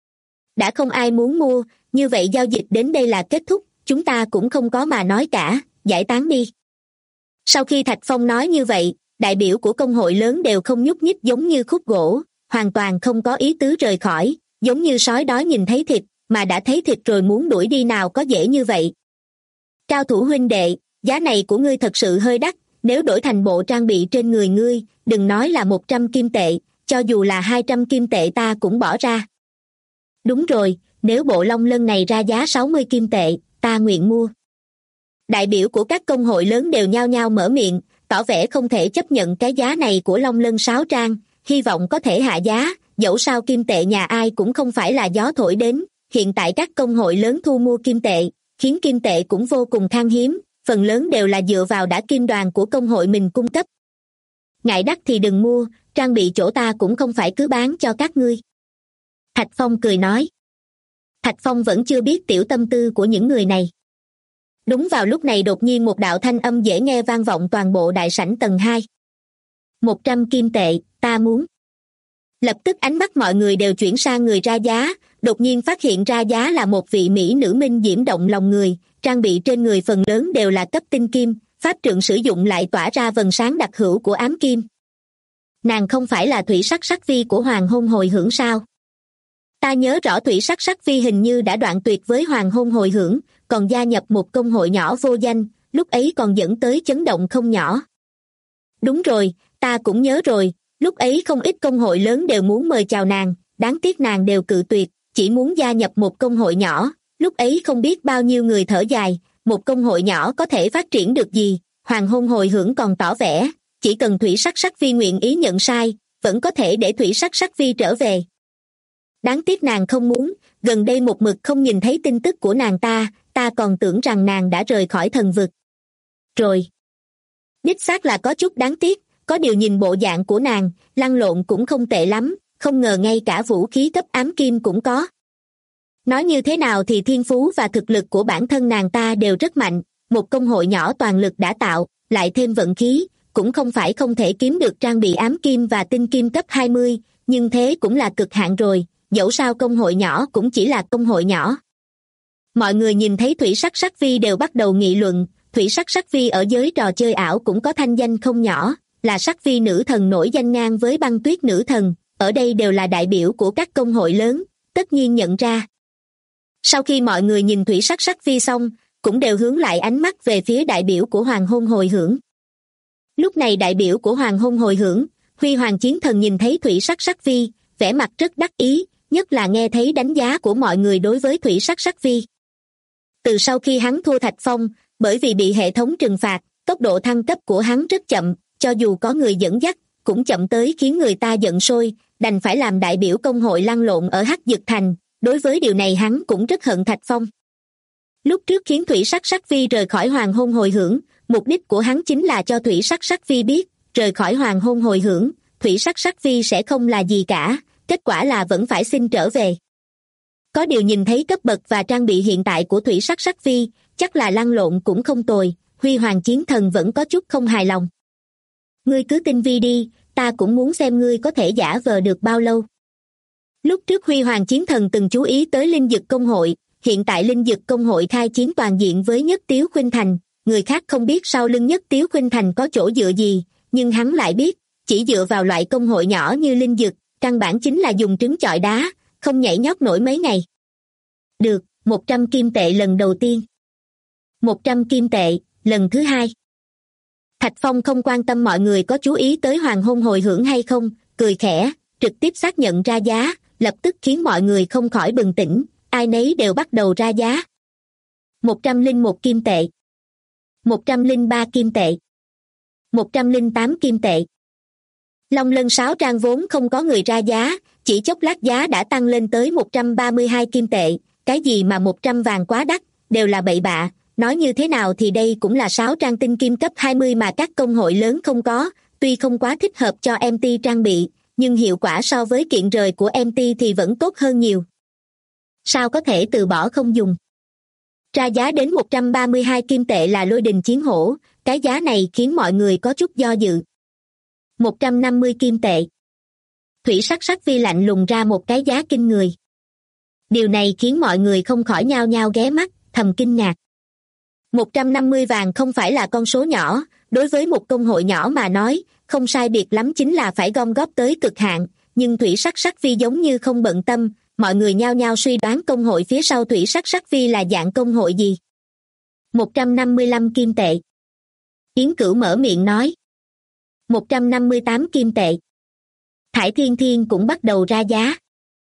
Đã không ai muốn mua, như vậy giao dịch đến đây là kết thúc, chúng ta cũng không có mà nói cả, giải tán đi. Sau khi Thạch Phong nói như vậy, đại biểu của công hội lớn đều không nhúc nhích giống như khúc gỗ, hoàn toàn không có ý tứ rời khỏi, giống như sói đói nhìn thấy thịt, mà đã thấy thịt rồi muốn đuổi đi nào có dễ như vậy. Cao thủ huynh đệ, giá này của ngươi thật sự hơi đắt, nếu đổi thành bộ trang bị trên người ngươi, đừng nói là 100 kim tệ, cho dù là 200 kim tệ ta cũng bỏ ra. Đúng rồi, nếu bộ Long Lân này ra giá 60 kim tệ, ta nguyện mua. Đại biểu của các công hội lớn đều nhao nhao mở miệng, tỏ vẻ không thể chấp nhận cái giá này của Long Lân sáo trang, hy vọng có thể hạ giá, dẫu sao kim tệ nhà ai cũng không phải là gió thổi đến, hiện tại các công hội lớn thu mua kim tệ, khiến kim tệ cũng vô cùng khan hiếm, phần lớn đều là dựa vào đã kim đoàn của công hội mình cung cấp. Ngại đắt thì đừng mua, trang bị chỗ ta cũng không phải cứ bán cho các ngươi. Thạch Phong cười nói. Thạch Phong vẫn chưa biết tiểu tâm tư của những người này. Đúng vào lúc này đột nhiên một đạo thanh âm dễ nghe vang vọng toàn bộ đại sảnh tầng 2. 100 kim tệ, ta muốn. Lập tức ánh mắt mọi người đều chuyển sang người ra giá, đột nhiên phát hiện ra giá là một vị mỹ nữ minh diễm động lòng người, trang bị trên người phần lớn đều là cấp tinh kim, pháp trượng sử dụng lại tỏa ra vầng sáng đặc hữu của ám kim. Nàng không phải là thủy sắc sắc vi của Hoàng Hôn Hồi Hưởng sao? Ta nhớ rõ thủy sắc sắc vi hình như đã đoạn tuyệt với Hoàng Hôn Hồi Hưởng, còn gia nhập một công hội nhỏ vô danh, lúc ấy còn dẫn tới chấn động không nhỏ. Đúng rồi, ta cũng nhớ rồi, lúc ấy không ít công hội lớn đều muốn mời chào nàng, đáng tiếc nàng đều cự tuyệt, chỉ muốn gia nhập một công hội nhỏ, lúc ấy không biết bao nhiêu người thở dài, một công hội nhỏ có thể phát triển được gì, Hoàng Hôn Hồi Hưởng còn tỏ vẻ, chỉ cần thủy sắc sắc vi nguyện ý nhận sai, vẫn có thể để thủy sắc sắc vi trở về. Đáng tiếc nàng không muốn, gần đây một mực không nhìn thấy tin tức của nàng ta còn tưởng rằng nàng đã rời khỏi thần vực. Rồi. Đích xác là có chút đáng tiếc, có điều nhìn bộ dạng của nàng, lăn lộn cũng không tệ lắm, không ngờ ngay cả vũ khí cấp ám kim cũng có. Nói như thế nào thì thiên phú và thực lực của bản thân nàng ta đều rất mạnh, một công hội nhỏ toàn lực đã tạo, lại thêm vận khí, cũng không phải không thể kiếm được trang bị ám kim và tinh kim cấp 20, nhưng thế cũng là cực hạn rồi, dẫu sao công hội nhỏ cũng chỉ là công hội nhỏ. Mọi người nhìn thấy thủy sắc sắc vi đều bắt đầu nghị luận, thủy sắc sắc vi ở giới trò chơi ảo cũng có thanh danh không nhỏ, là sắc vi nữ thần nổi danh ngang với băng tuyết nữ thần, ở đây đều là đại biểu của các công hội lớn, tất nhiên nhận ra. Sau khi mọi người nhìn thủy sắc sắc vi xong, cũng đều hướng lại ánh mắt về phía đại biểu của Hoàng Hôn Hồi Hưởng. Lúc này đại biểu của Hoàng Hôn Hồi Hưởng, Huy Hoàng Chiến Thần nhìn thấy thủy sắc sắc vi, vẻ mặt rất đắc ý, nhất là nghe thấy đánh giá của mọi người đối với thủy sắc sắc vi. Từ sau khi hắn thua Thạch Phong, bởi vì bị hệ thống trừng phạt, tốc độ thăng cấp của hắn rất chậm, cho dù có người dẫn dắt, cũng chậm tới khiến người ta giận sôi, đành phải làm đại biểu công hội lăn lộn ở Hắc Dực Thành, đối với điều này hắn cũng rất hận Thạch Phong. Lúc trước khiến thủy sắc sắc vi rời khỏi Hoàng Hôn Hồi Hưởng, mục đích của hắn chính là cho thủy sắc sắc vi biết, rời khỏi Hoàng Hôn Hồi Hưởng, thủy sắc sắc vi sẽ không là gì cả, kết quả là vẫn phải xin trở về. Có điều nhìn thấy cấp bậc và trang bị hiện tại của thủy sắc sắc vi, chắc là lăn lộn cũng không tồi, Huy Hoàng Chiến Thần vẫn có chút không hài lòng. Ngươi cứ tinh vi đi, ta cũng muốn xem ngươi có thể giả vờ được bao lâu. Lúc trước Huy Hoàng Chiến Thần từng chú ý tới Linh Dực Công hội, hiện tại Linh Dực Công hội khai chiến toàn diện với Nhất Tiếu Khuynh Thành, người khác không biết sau lưng Nhất Tiếu Khuynh Thành có chỗ dựa gì, nhưng hắn lại biết, chỉ dựa vào loại công hội nhỏ như Linh Dực, căn bản chính là dùng trứng chọi đá, không nhảy nhót nổi mấy ngày. Được, 100 kim tệ lần đầu tiên. 100 kim tệ, lần thứ hai. Thạch Phong không quan tâm mọi người có chú ý tới hoàng hôn hồi hưởng hay không, cười khẽ, trực tiếp xác nhận ra giá, lập tức khiến mọi người không khỏi bừng tỉnh, ai nấy đều bắt đầu ra giá. 101 kim tệ. 103 kim tệ. 108 kim tệ. Long Lân Sáo Trang vốn không có người ra giá, chỉ chốc lát giá đã tăng lên tới 132 kim tệ, cái gì mà 100 vàng quá đắt, đều là bậy bạ, nói như thế nào thì đây cũng là sáo trang tinh kim cấp 20 mà các công hội lớn không có, tuy không quá thích hợp cho MT trang bị, nhưng hiệu quả so với kiện rời của MT thì vẫn tốt hơn nhiều. Sao có thể từ bỏ không dùng? Ra giá đến 132 kim tệ là Lôi Đình Chiến Hổ, cái giá này khiến mọi người có chút do dự. 150 kim tệ. Thủy Sắc Sắc Vi lạnh lùng ra một cái giá kinh người. Điều này khiến mọi người không khỏi nhao nhao ghé mắt, thầm kinh ngạc. 150 vàng không phải là con số nhỏ, đối với một công hội nhỏ mà nói, không sai biệt lắm chính là phải gom góp tới cực hạn, nhưng Thủy Sắc Sắc Vi giống như không bận tâm, mọi người nhao nhao suy đoán công hội phía sau Thủy Sắc Sắc Vi là dạng công hội gì. 155 kim tệ. Yến Cửu mở miệng nói. 158 kim tệ. Thải Thiên Thiên cũng bắt đầu ra giá.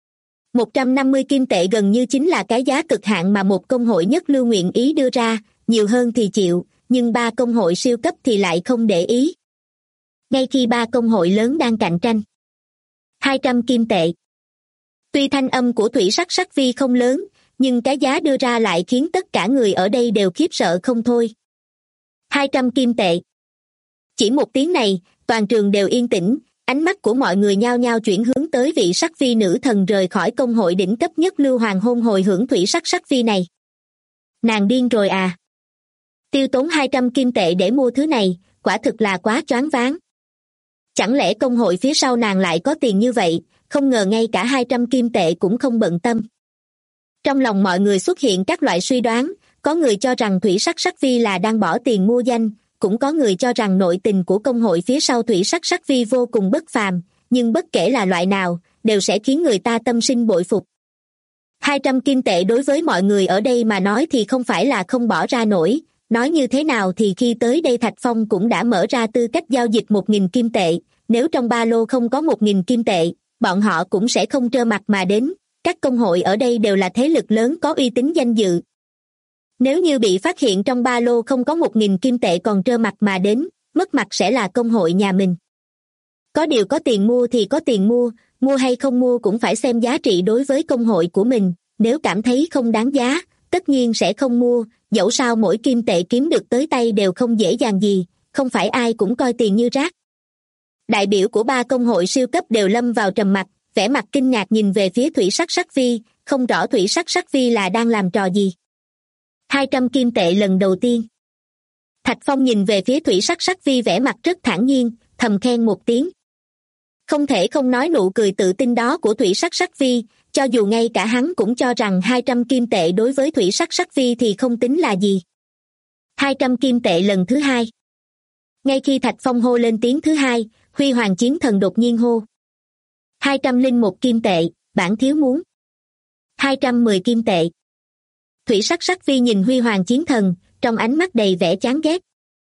150 kim tệ gần như chính là cái giá cực hạn mà một công hội nhất lưu nguyện ý đưa ra, nhiều hơn thì chịu, nhưng ba công hội siêu cấp thì lại không để ý. Ngay khi ba công hội lớn đang cạnh tranh. 200 kim tệ. Tuy thanh âm của Thủy Sắc Sắc Vi không lớn, nhưng cái giá đưa ra lại khiến tất cả người ở đây đều khiếp sợ không thôi. 200 kim tệ. Chỉ một tiếng này, toàn trường đều yên tĩnh, ánh mắt của mọi người nhao nhao chuyển hướng tới vị Sắc Vi nữ thần rời khỏi công hội đỉnh cấp nhất lưu hoàng hôn hồi hưởng Thủy Sắc Sắc Vi này. Nàng điên rồi à? Tiêu tốn 200 kim tệ để mua thứ này, quả thực là quá choáng váng. Chẳng lẽ công hội phía sau nàng lại có tiền như vậy, không ngờ ngay cả 200 kim tệ cũng không bận tâm. Trong lòng mọi người xuất hiện các loại suy đoán, có người cho rằng Thủy Sắc Sắc Vi là đang bỏ tiền mua danh, cũng có người cho rằng nội tình của công hội phía sau Thủy Sắc Sắc Vi vô cùng bất phàm, nhưng bất kể là loại nào, đều sẽ khiến người ta tâm sinh bội phục. 200 kim tệ đối với mọi người ở đây mà nói thì không phải là không bỏ ra nổi, nói như thế nào thì khi tới đây Thạch Phong cũng đã mở ra tư cách giao dịch 1.000 kim tệ, nếu trong ba lô không có 1.000 kim tệ, bọn họ cũng sẽ không trơ mặt mà đến, các công hội ở đây đều là thế lực lớn có uy tín danh dự. Nếu như bị phát hiện trong ba lô không có 1.000 kim tệ còn trơ mặt mà đến, mất mặt sẽ là công hội nhà mình. Có điều có tiền mua thì có tiền mua hay không mua cũng phải xem giá trị đối với công hội của mình, nếu cảm thấy không đáng giá, tất nhiên sẽ không mua, dẫu sao mỗi kim tệ kiếm được tới tay đều không dễ dàng gì, không phải ai cũng coi tiền như rác. Đại biểu của ba công hội siêu cấp đều lâm vào trầm mặc, vẻ mặt kinh ngạc nhìn về phía Thủy Sắc Sắc Vi, không rõ Thủy Sắc Sắc Vi là đang làm trò gì. 200 kim tệ lần đầu tiên. Thạch Phong nhìn về phía Thủy Sắc Sắc Vi vẻ mặt rất thản nhiên, thầm khen một tiếng. Không thể không nói nụ cười tự tin đó của Thủy Sắc Sắc Vi, cho dù ngay cả hắn cũng cho rằng 200 kim tệ đối với Thủy Sắc Sắc Vi thì không tính là gì. 200 kim tệ lần thứ hai. Ngay khi Thạch Phong hô lên tiếng thứ hai, Huy Hoàng Chiến Thần đột nhiên hô. 201 kim tệ, bản thiếu muốn. 210 kim tệ. Thủy Sắc Sắc Vi nhìn Huy Hoàng Chiến Thần, trong ánh mắt đầy vẻ chán ghét.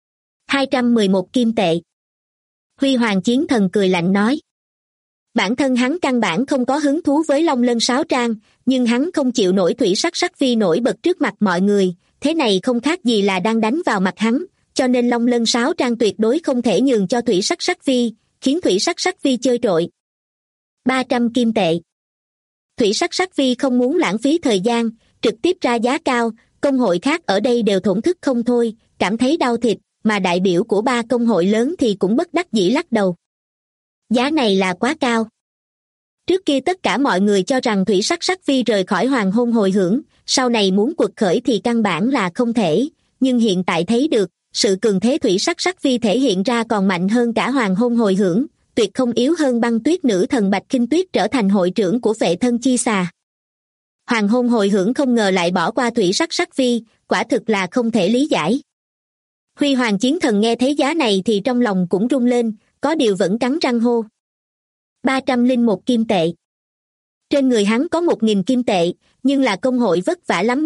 211 kim tệ. Huy Hoàng Chiến Thần cười lạnh nói. Bản thân hắn căn bản không có hứng thú với Long Lân Sáo Trang, nhưng hắn không chịu nổi Thủy Sắc Sắc Vi nổi bật trước mặt mọi người, thế này không khác gì là đang đánh vào mặt hắn, cho nên Long Lân Sáo Trang tuyệt đối không thể nhường cho Thủy Sắc Sắc Vi, khiến Thủy Sắc Sắc Vi chơi trội. 300 kim tệ. Thủy Sắc Sắc Vi không muốn lãng phí thời gian, trực tiếp ra giá cao, công hội khác ở đây đều thổn thức không thôi, cảm thấy đau thịt, mà đại biểu của ba công hội lớn thì cũng bất đắc dĩ lắc đầu. Giá này là quá cao. Trước kia tất cả mọi người cho rằng Thủy Sắc Sắc Vi rời khỏi hoàng hôn hồi hưởng, sau này muốn quật khởi thì căn bản là không thể, nhưng hiện tại thấy được, sự cường thế thủy sắc sắc vi thể hiện ra còn mạnh hơn cả hoàng hôn hồi hưởng, tuyệt không yếu hơn băng tuyết nữ thần Bạch Khinh Tuyết trở thành hội trưởng của Phệ Thân Chi Xà. Hoàng hôn hồi hưởng không ngờ lại bỏ qua thủy sắc sắc vi, quả thực là không thể lý giải. Huy Hoàng Chiến Thần nghe thấy giá này thì trong lòng cũng rung lên, có điều vẫn cắn răng hô. 301 kim tệ. Trên người hắn có 1.000 kim tệ, nhưng là công hội vất vả lắm.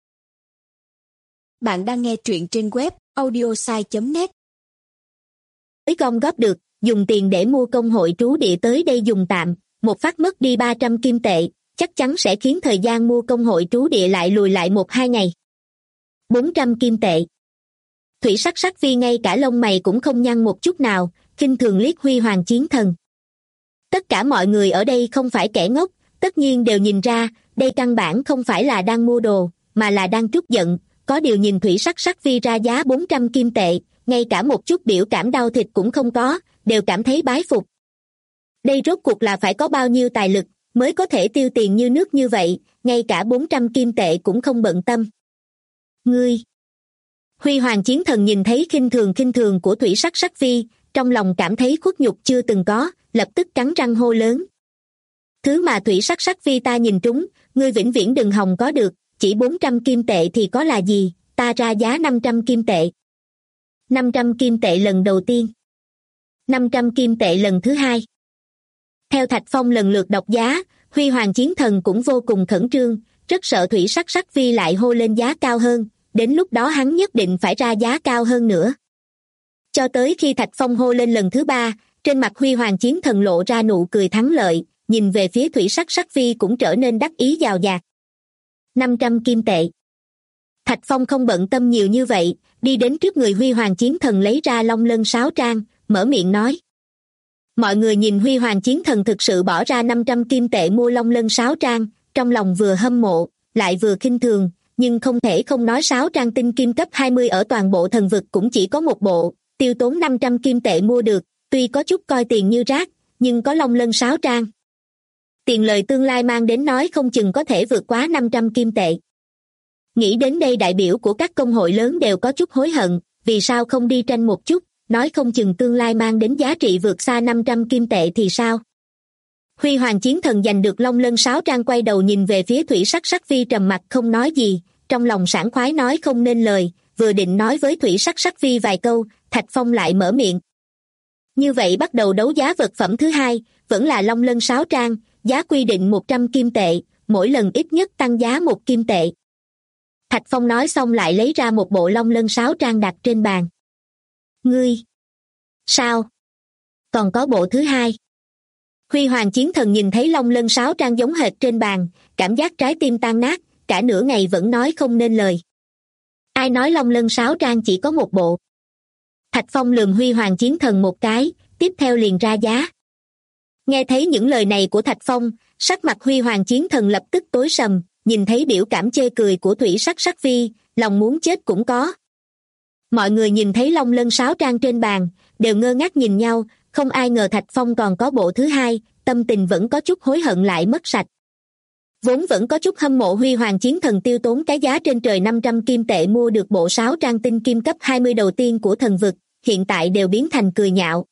Bạn đang nghe truyện trên web audiosai.net. Mới gom góp được, dùng tiền để mua công hội trú địa tới đây dùng tạm, một phát mất đi 300 kim tệ, chắc chắn sẽ khiến thời gian mua công hội trú địa lại lùi lại 1-2 ngày. 400 kim tệ. Thủy sắc sắc vi ngay cả lông mày cũng không nhăn một chút nào, khinh thường liếc Huy Hoàng Chiến Thần. Tất cả mọi người ở đây không phải kẻ ngốc, tất nhiên đều nhìn ra, đây căn bản không phải là đang mua đồ, mà là đang trút giận, có điều nhìn thủy sắc sắc vi ra giá 400 kim tệ, ngay cả một chút biểu cảm đau thịt cũng không có, đều cảm thấy bái phục. Đây rốt cuộc là phải có bao nhiêu tài lực, mới có thể tiêu tiền như nước như vậy, ngay cả 400 kim tệ cũng không bận tâm. Ngươi! Huy Hoàng Chiến Thần nhìn thấy khinh thường của thủy sắc sắc vi, trong lòng cảm thấy khuất nhục chưa từng có, lập tức cắn răng hô lớn. Thứ mà thủy sắc sắc vi ta nhìn trúng, ngươi vĩnh viễn đừng hòng có được, chỉ 400 kim tệ thì có là gì, ta ra giá 500 kim tệ. 500 kim tệ lần đầu tiên. 500 kim tệ lần thứ hai. Theo Thạch Phong lần lượt đọc giá, Huy Hoàng Chiến Thần cũng vô cùng khẩn trương, rất sợ thủy sắc sắc vi lại hô lên giá cao hơn, đến lúc đó hắn nhất định phải ra giá cao hơn nữa. Cho tới khi Thạch Phong hô lên lần thứ 3, trên mặt Huy Hoàng Chiến Thần lộ ra nụ cười thắng lợi, nhìn về phía thủy sắc sắc vi cũng trở nên đắc ý giàu dạt. 500 kim tệ. Thạch Phong không bận tâm nhiều như vậy, đi đến trước người Huy Hoàng Chiến Thần lấy ra Long Lân Sáo Trang, mở miệng nói. Mọi người nhìn Huy Hoàng Chiến Thần thực sự bỏ ra 500 kim tệ mua Long Lân Sáo Trang, trong lòng vừa hâm mộ, lại vừa khinh thường, nhưng không thể không nói Sáo Trang tinh kim cấp 20 ở toàn bộ thần vực cũng chỉ có một bộ, tiêu tốn 500 kim tệ mua được, tuy có chút coi tiền như rác, nhưng có Long Lân Sáo Trang. Tiền lời tương lai mang đến nói không chừng có thể vượt quá 500 kim tệ. Nghĩ đến đây đại biểu của các công hội lớn đều có chút hối hận, vì sao không đi tranh một chút, nói không chừng tương lai mang đến giá trị vượt xa 500 kim tệ thì sao. Huy Hoàng Chiến Thần giành được Long Lân Sáo Trang quay đầu nhìn về phía thủy sắc sắc vi trầm mặc không nói gì, trong lòng sảng khoái nói không nên lời, vừa định nói với thủy sắc sắc vi vài câu, Thạch Phong lại mở miệng. Như vậy bắt đầu đấu giá vật phẩm thứ hai, vẫn là Long Lân Sáo Trang, giá quy định 100 kim tệ, mỗi lần ít nhất tăng giá 1 kim tệ. Thạch Phong nói xong lại lấy ra một bộ Long Lân Sáo Trang đặt trên bàn. Ngươi! Sao? Còn có bộ thứ hai. Huy Hoàng Chiến Thần nhìn thấy Long Lân Sáo Trang giống hệt trên bàn, cảm giác trái tim tan nát, cả nửa ngày vẫn nói không nên lời. Ai nói Long Lân Sáo Trang chỉ có một bộ? Thạch Phong lườm Huy Hoàng Chiến Thần một cái, tiếp theo liền ra giá. Nghe thấy những lời này của Thạch Phong, sắc mặt Huy Hoàng Chiến Thần lập tức tối sầm, nhìn thấy biểu cảm chê cười của thủy sắc sắc vi, lòng muốn chết cũng có. Mọi người nhìn thấy Long Lân Sáo Trang trên bàn, đều ngơ ngác nhìn nhau, không ai ngờ Thạch Phong còn có bộ thứ hai, tâm tình vẫn có chút hối hận lại mất sạch. Vốn vẫn có chút hâm mộ Huy Hoàng Chiến Thần tiêu tốn cái giá trên trời 500 kim tệ mua được bộ Sáo Trang tinh kim cấp 20 đầu tiên của thần vực, hiện tại đều biến thành cười nhạo.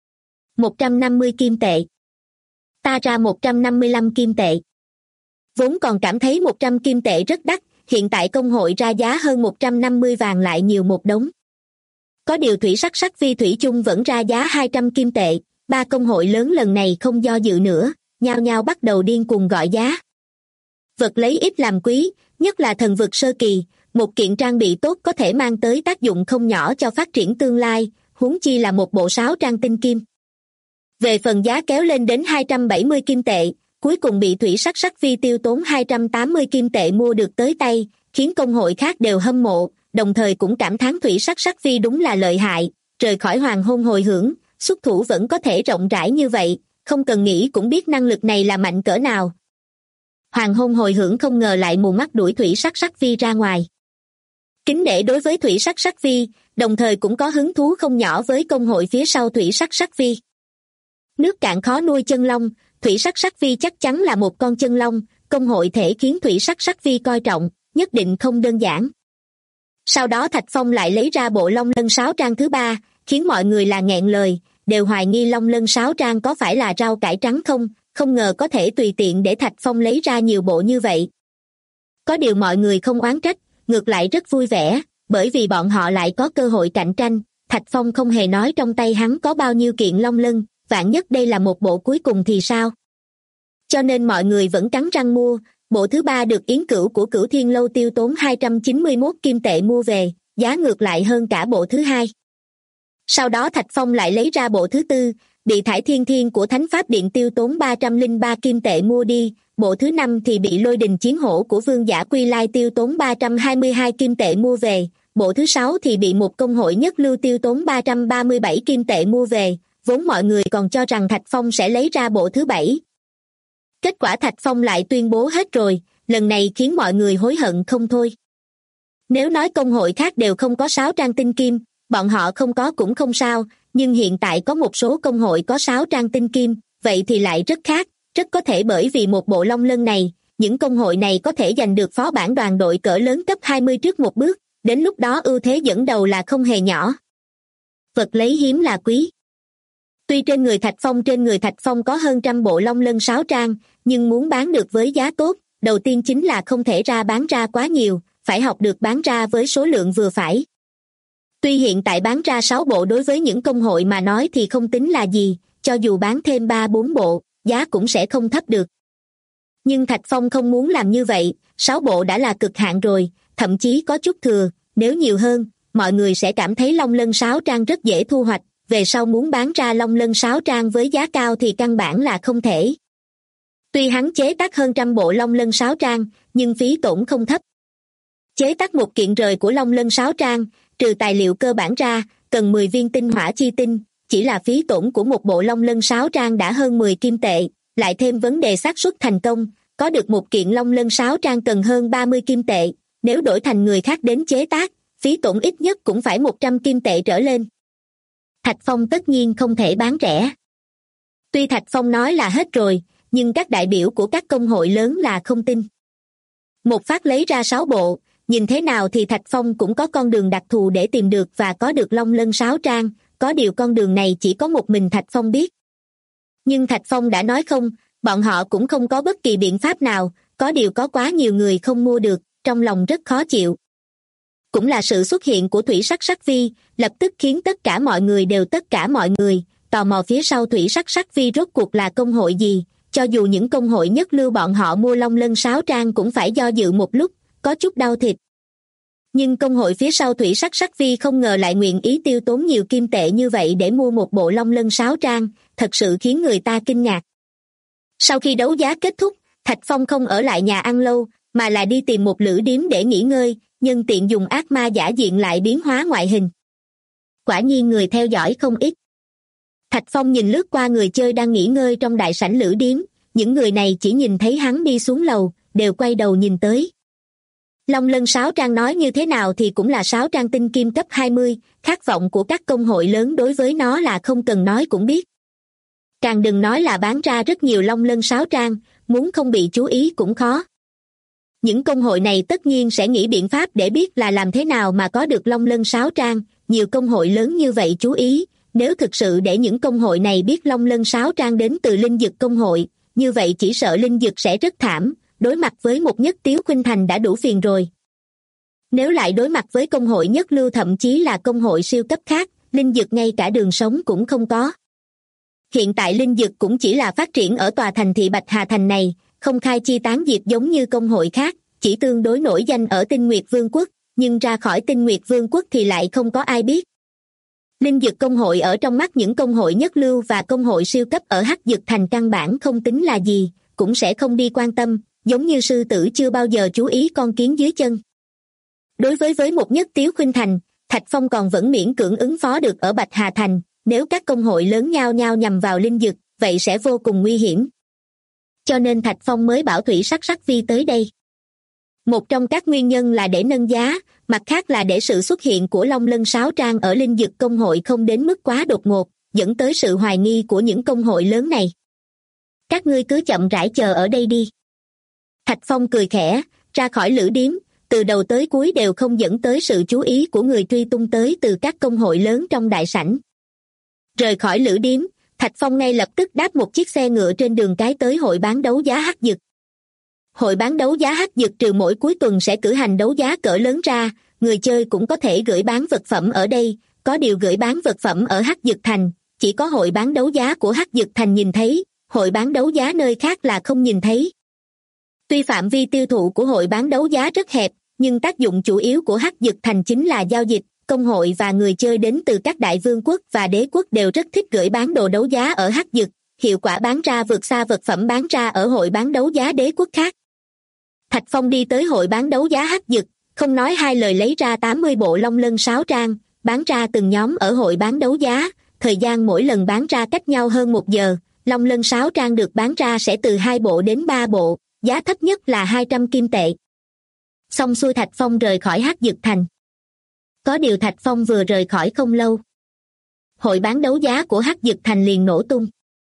150 kim tệ. Ta ra 155 kim tệ. Vốn còn cảm thấy 100 kim tệ rất đắt, hiện tại công hội ra giá hơn 150 vàng lại nhiều một đống. Có điều thủy sắc sắc vi thủy chung vẫn ra giá 200 kim tệ, ba công hội lớn lần này không do dự nữa, nhao nhao bắt đầu điên cuồng gọi giá. Vật lấy ít làm quý, nhất là thần vực sơ kỳ, một kiện trang bị tốt có thể mang tới tác dụng không nhỏ cho phát triển tương lai, huống chi là một bộ Sáo Trang tinh kim. Về phần giá kéo lên đến 270 kim tệ, cuối cùng bị thủy sắc sắc vi tiêu tốn 280 kim tệ mua được tới tay, khiến công hội khác đều hâm mộ, đồng thời cũng cảm thán thủy sắc sắc vi đúng là lợi hại, rời khỏi hoàng hôn hồi hưởng, xuất thủ vẫn có thể rộng rãi như vậy, không cần nghĩ cũng biết năng lực này là mạnh cỡ nào. Hoàng hôn hồi hưởng không ngờ lại mù mắt đuổi thủy sắc sắc vi ra ngoài. Kính nể đối với thủy sắc sắc vi, đồng thời cũng có hứng thú không nhỏ với công hội phía sau thủy sắc sắc vi. Nước cạn khó nuôi chân long, thủy sắc sắc vi chắc chắn là một con chân long, công hội thể khiến thủy sắc sắc vi coi trọng, nhất định không đơn giản. Sau đó Thạch Phong lại lấy ra bộ Long Lân Sáo Trang thứ ba, khiến mọi người là nghẹn lời, đều hoài nghi Long Lân Sáo Trang có phải là rau cải trắng không ngờ có thể tùy tiện để Thạch Phong lấy ra nhiều bộ như vậy. Có điều mọi người không oán trách, ngược lại rất vui vẻ, bởi vì bọn họ lại có cơ hội cạnh tranh. Thạch Phong không hề nói trong tay hắn có bao nhiêu kiện Long Lân, vạn nhất đây là một bộ cuối cùng thì sao? Cho nên mọi người vẫn cắn răng mua. Bộ thứ ba được Yến Cửu của Cửu Thiên Lâu tiêu tốn 291 kim tệ mua về, giá ngược lại hơn cả bộ thứ hai. Sau đó Thạch Phong lại lấy ra bộ thứ tư, bị Thải Thiên Thiên của Thánh Pháp Điện tiêu tốn 303 kim tệ mua đi. Bộ thứ năm thì bị Lôi Đình Chiến Hổ của Vương Giả Quy Lai tiêu tốn 322 kim tệ mua về. Bộ thứ sáu thì bị một công hội nhất lưu tiêu tốn 337 kim tệ mua về. Vốn mọi người còn cho rằng Thạch Phong sẽ lấy ra bộ thứ bảy. Kết quả Thạch Phong lại tuyên bố hết rồi, lần này khiến mọi người hối hận không thôi. Nếu nói công hội khác đều không có sáo trang tinh kim, bọn họ không có cũng không sao, nhưng hiện tại có một số công hội có sáo trang tinh kim, vậy thì lại rất khác, rất có thể bởi vì một bộ Long Lân này, những công hội này có thể giành được phó bản đoàn đội cỡ lớn cấp 20 trước một bước, đến lúc đó ưu thế dẫn đầu là không hề nhỏ. Vật lấy hiếm là quý. Tuy trên người Thạch Phong có hơn trăm bộ Long Lân sáo trang, nhưng muốn bán được với giá tốt, đầu tiên chính là không thể bán ra quá nhiều, phải học được bán ra với số lượng vừa phải. Tuy hiện tại bán ra 6 bộ đối với những công hội mà nói thì không tính là gì, cho dù bán thêm 3-4 bộ, giá cũng sẽ không thấp được. Nhưng Thạch Phong không muốn làm như vậy, 6 bộ đã là cực hạn rồi, thậm chí có chút thừa, nếu nhiều hơn, mọi người sẽ cảm thấy Long Lân sáo trang rất dễ thu hoạch, về sau muốn bán ra Long Lân sáo trang với giá cao thì căn bản là không thể. Tuy hắn chế tác hơn trăm bộ Long Lân sáo trang, nhưng phí tổn không thấp. Chế tác một kiện rời của Long Lân sáo trang, trừ tài liệu cơ bản ra, cần 10 viên tinh hỏa chi tinh, chỉ là phí tổn của một bộ Long Lân sáo trang đã hơn 10 kim tệ, lại thêm vấn đề xác suất thành công, có được một kiện Long Lân sáo trang cần hơn 30 kim tệ, nếu đổi thành người khác đến chế tác, phí tổn ít nhất cũng phải 100 kim tệ trở lên. Thạch Phong tất nhiên không thể bán rẻ. Tuy Thạch Phong nói là hết rồi, nhưng các đại biểu của các công hội lớn là không tin. Một phát lấy ra 6 bộ, nhìn thế nào thì Thạch Phong cũng có con đường đặc thù để tìm được và có được Long Lân sáo trang, có điều con đường này chỉ có một mình Thạch Phong biết. Nhưng Thạch Phong đã nói không, bọn họ cũng không có bất kỳ biện pháp nào, có điều có quá nhiều người không mua được, trong lòng rất khó chịu. Cũng là sự xuất hiện của Thủy Sắc Sắc Vi, lập tức khiến tất cả mọi người tò mò phía sau Thủy Sắc Sắc Vi rốt cuộc là công hội gì, cho dù những công hội nhất lưu bọn họ mua Long Lân sáo trang cũng phải do dự một lúc, có chút đau thịt. Nhưng công hội phía sau Thủy Sắc Sắc Vi không ngờ lại nguyện ý tiêu tốn nhiều kim tệ như vậy để mua một bộ Long Lân sáo trang, thật sự khiến người ta kinh ngạc. Sau khi đấu giá kết thúc, Thạch Phong không ở lại nhà ăn lâu, mà là đi tìm một lữ điếm để nghỉ ngơi, nhân tiện dùng ác ma giả diện lại biến hóa ngoại hình. Quả nhiên người theo dõi không ít. Thạch Phong nhìn lướt qua người chơi đang nghỉ ngơi trong đại sảnh lữ điếm, những người này chỉ nhìn thấy hắn đi xuống lầu, đều quay đầu nhìn tới. Long Lân sáo trang nói như thế nào thì cũng là sáo trang tinh kim cấp 20, khát vọng của các công hội lớn đối với nó là không cần nói cũng biết. Càng đừng nói là bán ra rất nhiều Long Lân sáo trang, muốn không bị chú ý cũng khó. Những công hội này tất nhiên sẽ nghĩ biện pháp để biết là làm thế nào mà có được Long Lân sáo trang, nhiều công hội lớn như vậy chú ý, nếu thực sự để những công hội này biết Long Lân sáo trang đến từ Linh Dực công hội, như vậy chỉ sợ Linh Dực sẽ rất thảm, đối mặt với một Nhất Tiếu Khuynh Thành đã đủ phiền rồi. Nếu lại đối mặt với công hội nhất lưu thậm chí là công hội siêu cấp khác, Linh Dực ngay cả đường sống cũng không có. Hiện tại Linh Dực cũng chỉ là phát triển ở tòa thành thị Bạch Hà Thành này, không khai chi tán diệt giống như công hội khác, chỉ tương đối nổi danh ở Tinh Nguyệt Vương quốc, nhưng ra khỏi Tinh Nguyệt Vương quốc thì lại không có ai biết. Linh Dực công hội ở trong mắt những công hội nhất lưu và công hội siêu cấp ở Hắc Dực Thành căn bản không tính là gì, cũng sẽ không đi quan tâm, giống như sư tử chưa bao giờ chú ý con kiến dưới chân. Đối với một Nhất Tiếu Khuynh Thành, Thạch Phong còn vẫn miễn cưỡng ứng phó được ở Bạch Hà Thành, nếu các công hội lớn nhao nhao nhằm vào Linh Dực, vậy sẽ vô cùng nguy hiểm. Cho nên Thạch Phong mới bảo Thủy Sắc Sắc Vi tới đây. Một trong các nguyên nhân là để nâng giá, mặt khác là để sự xuất hiện của Long Lân sáo trang ở Linh Dực công hội không đến mức quá đột ngột, dẫn tới sự hoài nghi của những công hội lớn này. Các ngươi cứ chậm rãi chờ ở đây đi. Thạch Phong cười khẽ, ra khỏi lữ điếm, từ đầu tới cuối đều không dẫn tới sự chú ý của người truy tung tới từ các công hội lớn trong đại sảnh. Rời khỏi lữ điếm, Thạch Phong ngay lập tức đáp một chiếc xe ngựa trên đường cái tới hội bán đấu giá Hắc Dực. Hội bán đấu giá Hắc Dực trừ mỗi cuối tuần sẽ cử hành đấu giá cỡ lớn ra, người chơi cũng có thể gửi bán vật phẩm ở đây, có điều gửi bán vật phẩm ở Hắc Dực Thành, chỉ có hội bán đấu giá của Hắc Dực Thành nhìn thấy, hội bán đấu giá nơi khác là không nhìn thấy. Tuy phạm vi tiêu thụ của hội bán đấu giá rất hẹp, nhưng tác dụng chủ yếu của Hắc Dực Thành chính là giao dịch, công hội và người chơi đến từ các đại vương quốc và đế quốc đều rất thích gửi bán đồ đấu giá ở Hắc Dực, hiệu quả bán ra vượt xa vật phẩm bán ra ở hội bán đấu giá đế quốc khác. Thạch Phong đi tới hội bán đấu giá Hắc Dực, không nói hai lời lấy ra 80 bộ long lân sáo trang, bán ra từng nhóm ở hội bán đấu giá, thời gian mỗi lần bán ra cách nhau hơn 1 giờ, long lân sáo trang được bán ra sẽ từ 2 bộ đến 3 bộ, giá thấp nhất là 200 kim tệ. Xong xuôi Thạch Phong rời khỏi Hắc Dực Thành. Có điều Thạch Phong vừa rời khỏi không lâu, hội bán đấu giá của Hắc Dực Thành liền nổ tung.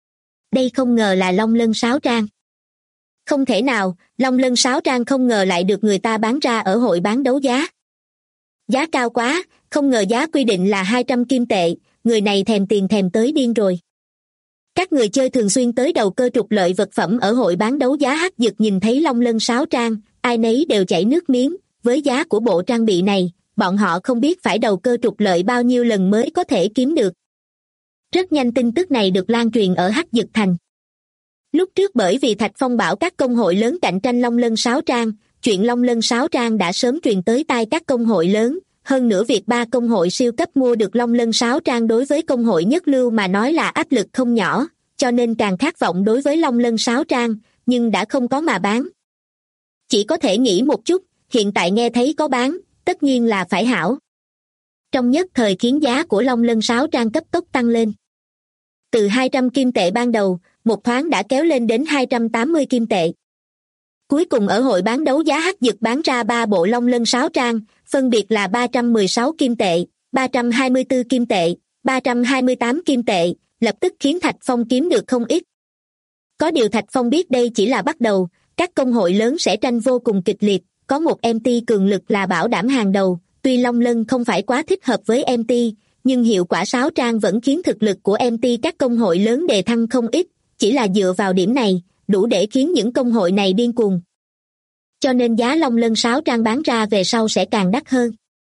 Đây không ngờ là long lân sáo trang. Không thể nào, long lân sáo trang không ngờ lại được người ta bán ra ở hội bán đấu giá. Giá cao quá, không ngờ giá quy định là 200 kim tệ, người này thèm tiền thèm tới điên rồi. Các người chơi thường xuyên tới đầu cơ trục lợi vật phẩm ở hội bán đấu giá Hắc Dực nhìn thấy long lân sáo trang, ai nấy đều chảy nước miếng, với giá của bộ trang bị này, bọn họ không biết phải đầu cơ trục lợi bao nhiêu lần mới có thể kiếm được. Rất nhanh tin tức này được lan truyền ở Hắc Dực Thành. Lúc trước bởi vì Thạch Phong bảo các công hội lớn cạnh tranh long lân sáo trang, chuyện long lân sáo trang đã sớm truyền tới tai các công hội lớn, hơn nữa việc 3 công hội siêu cấp mua được long lân sáo trang đối với công hội nhất lưu mà nói là áp lực không nhỏ, cho nên càng khát vọng đối với long lân sáo trang, nhưng đã không có mà bán. Chỉ có thể nghĩ một chút, hiện tại nghe thấy có bán, tất nhiên là phải hảo. Trong nhất thời khiến giá của long lân sáo trang cấp tốc tăng lên. Từ 200 kim tệ ban đầu, một thoáng đã kéo lên đến 280 kim tệ. Cuối cùng ở hội bán đấu giá Hắc Dực bán ra 3 bộ long lân sáo trang, phân biệt là 316 kim tệ, 324 kim tệ, 328 kim tệ, lập tức khiến Thạch Phong kiếm được không ít. Có điều Thạch Phong biết đây chỉ là bắt đầu, các công hội lớn sẽ tranh vô cùng kịch liệt, có một MT cường lực là bảo đảm hàng đầu, tuy long lân không phải quá thích hợp với MT, nhưng hiệu quả sáo trang vẫn khiến thực lực của MT các công hội lớn đề thăng không ít, chỉ là dựa vào điểm này, đủ để khiến những công hội này điên cuồng. Cho nên giá long lân sáo trang bán ra về sau sẽ càng đắt hơn.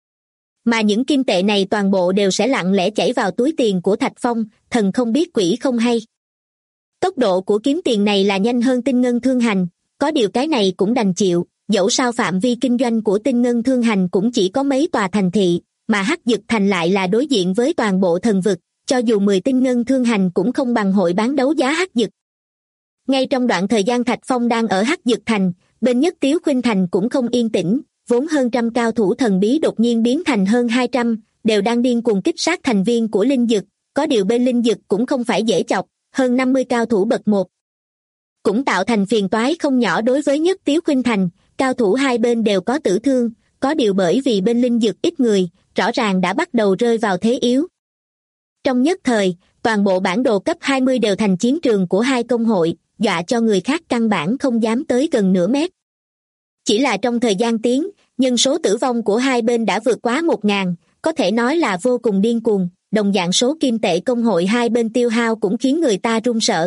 Mà những kim tệ này toàn bộ đều sẽ lặng lẽ chảy vào túi tiền của Thạch Phong, thần không biết quỷ không hay. Tốc độ của kiếm tiền này là nhanh hơn Tinh Ngân Thương Hành, có điều cái này cũng đành chịu, dẫu sao phạm vi kinh doanh của Tinh Ngân Thương Hành cũng chỉ có mấy tòa thành thị, mà Hắc Dực Thành lại là đối diện với toàn bộ thần vực, cho dù 10 Tinh Ngân Thương Hành cũng không bằng hội bán đấu giá Hắc Dực. Ngay trong đoạn thời gian Thạch Phong đang ở Hắc Dực Thành, bên Nhất Tiếu Khuynh Thành cũng không yên tĩnh, vốn hơn trăm cao thủ thần bí đột nhiên biến thành hơn 200, đều đang điên cuồng kích sát thành viên của Linh Dực, có điều bên Linh Dực cũng không phải dễ chọc, hơn 50 cao thủ bậc 1. Cũng tạo thành phiền toái không nhỏ đối với Nhất Tiếu Khuynh Thành, cao thủ hai bên đều có tử thương, có điều bởi vì bên Linh Dực ít người, rõ ràng đã bắt đầu rơi vào thế yếu. Trong nhất thời, toàn bộ bản đồ cấp 20 đều thành chiến trường của hai công hội, dọa cho người khác căn bản không dám tới gần nửa mét. Chỉ là trong thời gian tiến, nhân số tử vong của hai bên đã vượt quá 1.000, có thể nói là vô cùng điên cuồng, đồng dạng số kim tệ công hội hai bên tiêu hao cũng khiến người ta run sợ.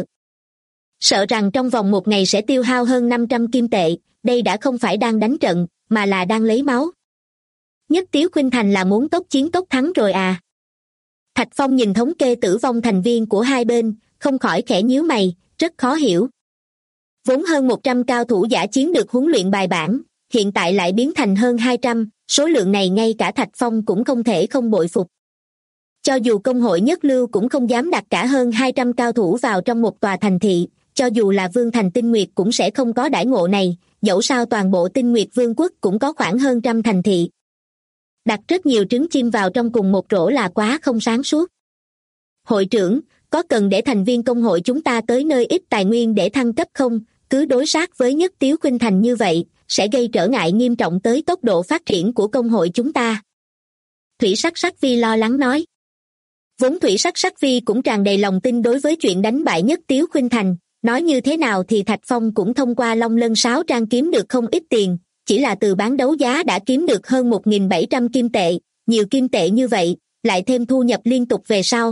Sợ rằng trong vòng 1 ngày sẽ tiêu hao hơn 500 kim tệ, đây đã không phải đang đánh trận, mà là đang lấy máu. Nhất Tiếu Khuynh Thành là muốn tốc chiến tốc thắng rồi à? Thạch Phong nhìn thống kê tử vong thành viên của hai bên, không khỏi khẽ nhíu mày, rất khó hiểu. Vốn hơn 100 cao thủ giả chiến được huấn luyện bài bản, hiện tại lại biến thành hơn 200, số lượng này ngay cả Thạch Phong cũng không thể không bội phục. Cho dù công hội nhất lưu cũng không dám đặt cả hơn 200 cao thủ vào trong một tòa thành thị, cho dù là Vương Thành Tinh Nguyệt cũng sẽ không có đãi ngộ này, dẫu sao toàn bộ Tinh Nguyệt Vương quốc cũng có khoảng hơn trăm thành thị. Đặt rất nhiều trứng chim vào trong cùng một rổ là quá không sáng suốt. Hội trưởng, có cần để thành viên công hội chúng ta tới nơi ít tài nguyên để thăng cấp không? Cứ đối sát với Nhất Tiếu Khuynh Thành như vậy, sẽ gây trở ngại nghiêm trọng tới tốc độ phát triển của công hội chúng ta. Thủy Sắc Sắc Vi lo lắng nói. Vốn Thủy Sắc Sắc Vi cũng tràn đầy lòng tin đối với chuyện đánh bại Nhất Tiếu Khuynh Thành, nói như thế nào thì Thạch Phong cũng thông qua long lân sáo trang kiếm được không ít tiền, chỉ là từ bán đấu giá đã kiếm được hơn 1.700 kim tệ, nhiều kim tệ như vậy, lại thêm thu nhập liên tục về sau.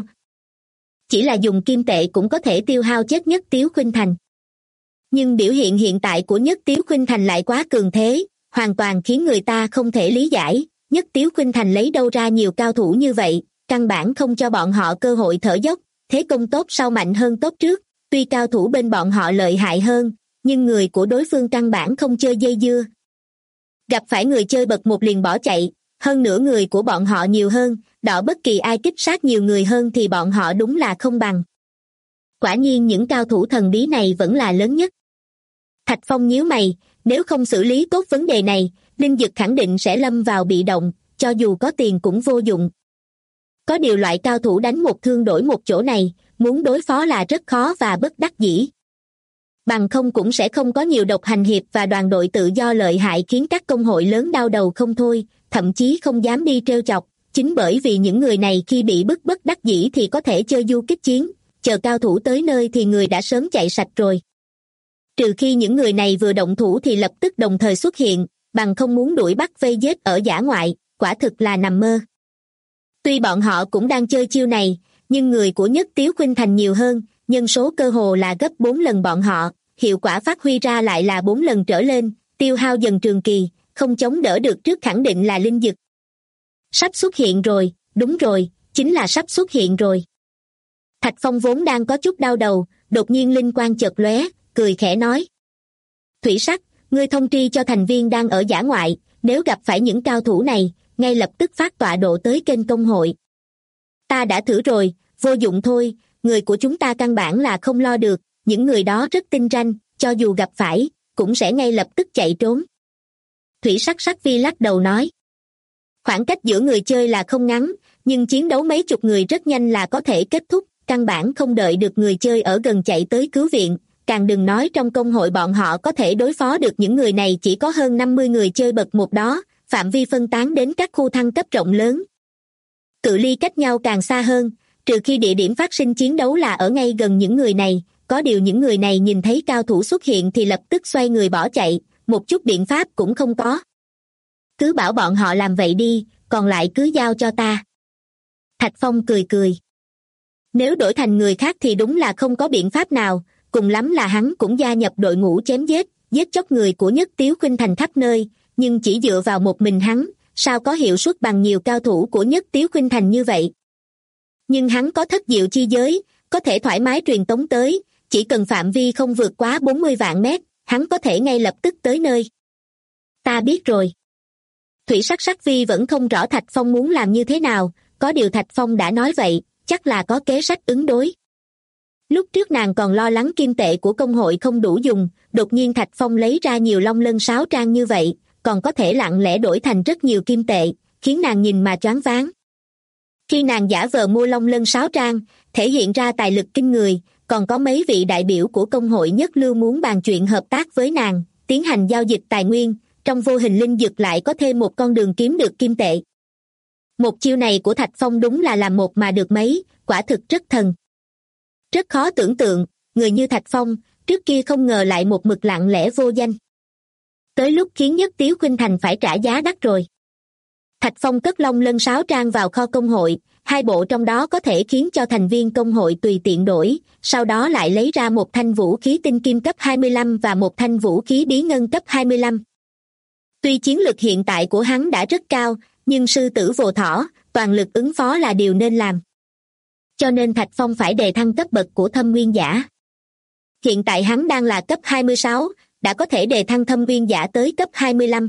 Chỉ là dùng kim tệ cũng có thể tiêu hao chết Nhất Tiếu Khuynh Thành. Nhưng biểu hiện hiện tại của Nhất Tiếu Khuynh Thành lại quá cường thế, hoàn toàn khiến người ta không thể lý giải. Nhất Tiếu Khuynh Thành lấy đâu ra nhiều cao thủ như vậy, căn bản không cho bọn họ cơ hội thở dốc, thế công tốt sau mạnh hơn tốt trước, tuy cao thủ bên bọn họ lợi hại hơn, nhưng người của đối phương căn bản không chơi dây dưa. Gặp phải người chơi bậc 1 liền bỏ chạy, hơn nữa người của bọn họ nhiều hơn, đọ bất kỳ ai kích sát nhiều người hơn thì bọn họ đúng là không bằng. Quả nhiên những cao thủ thần bí này vẫn là lớn nhất. Thạch Phong nhíu mày, nếu không xử lý tốt vấn đề này, Linh Dực khẳng định sẽ lâm vào bị động, cho dù có tiền cũng vô dụng. Có điều loại cao thủ đánh một thương đổi một chỗ này, muốn đối phó là rất khó và bất đắc dĩ. Bằng không cũng sẽ không có nhiều độc hành hiệp và đoàn đội tự do lợi hại khiến các công hội lớn đau đầu không thôi, thậm chí không dám đi trêu chọc. Chính bởi vì những người này khi bị bức bất đắc dĩ thì có thể chơi du kích chiến, chờ cao thủ tới nơi thì người đã sớm chạy sạch rồi. Trừ khi những người này vừa động thủ thì lập tức đồng thời xuất hiện, bằng không muốn đuổi bắt vây giết ở dã ngoại, quả thực là nằm mơ. Tuy bọn họ cũng đang chơi chiêu này, nhưng người của Nhất Tiếu Khuynh Thành nhiều hơn, nhân số cơ hồ là gấp 4 lần bọn họ, hiệu quả phát huy ra lại là 4 lần trở lên, tiêu hao dần trường kỳ, không chống đỡ được trước khẳng định là linh dực. Sắp xuất hiện rồi, đúng rồi, chính là sắp xuất hiện rồi. Thạch Phong vốn đang có chút đau đầu, đột nhiên linh quang chợt lóe, cười khẽ nói. Thủy Sắc, ngươi thông tri cho thành viên đang ở dã ngoại, nếu gặp phải những cao thủ này, ngay lập tức phát tọa độ tới kênh công hội. Ta đã thử rồi, vô dụng thôi, người của chúng ta căn bản là không lo được, những người đó rất tinh ranh, cho dù gặp phải, cũng sẽ ngay lập tức chạy trốn. Thủy Sắc Vi lắc đầu nói. Khoảng cách giữa người chơi là không ngắn, nhưng chiến đấu mấy chục người rất nhanh là có thể kết thúc, căn bản không đợi được người chơi ở gần chạy tới cứu viện, càng đừng nói trong công hội bọn họ có thể đối phó được những người này chỉ có hơn 50 người chơi bậc 1 đó, phạm vi phân tán đến các khu thăng cấp rộng lớn. Cự ly cách nhau càng xa hơn, trừ khi địa điểm phát sinh chiến đấu là ở ngay gần những người này, có điều những người này nhìn thấy cao thủ xuất hiện thì lập tức xoay người bỏ chạy, một chút biện pháp cũng không có. Cứ bảo bọn họ làm vậy đi, còn lại cứ giao cho ta. Thạch Phong cười cười. Nếu đổi thành người khác thì đúng là không có biện pháp nào, cùng lắm là hắn cũng gia nhập đội ngũ chém giết chóc người của Nhất Tiếu Khuynh Thành khắp nơi, nhưng chỉ dựa vào một mình hắn, sao có hiệu suất bằng nhiều cao thủ của Nhất Tiếu Khuynh Thành như vậy. Nhưng hắn có thất diệu chi giới, có thể thoải mái truyền tống tới, chỉ cần phạm vi không vượt quá 40 vạn mét, hắn có thể ngay lập tức tới nơi. Ta biết rồi. Thủy Sắc Vi vẫn không rõ Thạch Phong muốn làm như thế nào, có điều Thạch Phong đã nói vậy, chắc là có kế sách ứng đối. Lúc trước nàng còn lo lắng kim tệ của công hội không đủ dùng, đột nhiên Thạch Phong lấy ra nhiều long lân sáo trang như vậy, còn có thể lặng lẽ đổi thành rất nhiều kim tệ, khiến nàng nhìn mà choáng váng. Khi nàng giả vờ mua long lân sáo trang, thể hiện ra tài lực kinh người, còn có mấy vị đại biểu của công hội nhất lưu muốn bàn chuyện hợp tác với nàng, tiến hành giao dịch tài nguyên, trong vô hình linh dực lại có thêm một con đường kiếm được kim tệ. Một chiêu này của Thạch Phong đúng là làm một mà được mấy, quả thực rất thần. Rất khó tưởng tượng, người như Thạch Phong, trước kia không ngờ lại một mực lặng lẽ vô danh. Tới lúc khiến Nhất Tiếu Khuynh Thành phải trả giá đắt rồi. Thạch Phong cất long lân sáo trang vào kho công hội, 2 bộ trong đó có thể khiến cho thành viên công hội tùy tiện đổi, sau đó lại lấy ra một thanh vũ khí tinh kim cấp 25 và một thanh vũ khí bí ngân cấp 25. Tuy chiến lực hiện tại của hắn đã rất cao, nhưng sư tử vô thỏ, toàn lực ứng phó là điều nên làm. Cho nên Thạch Phong phải đề thăng cấp bậc của thâm nguyên giả. Hiện tại hắn đang là cấp 26, đã có thể đề thăng thâm nguyên giả tới cấp 25.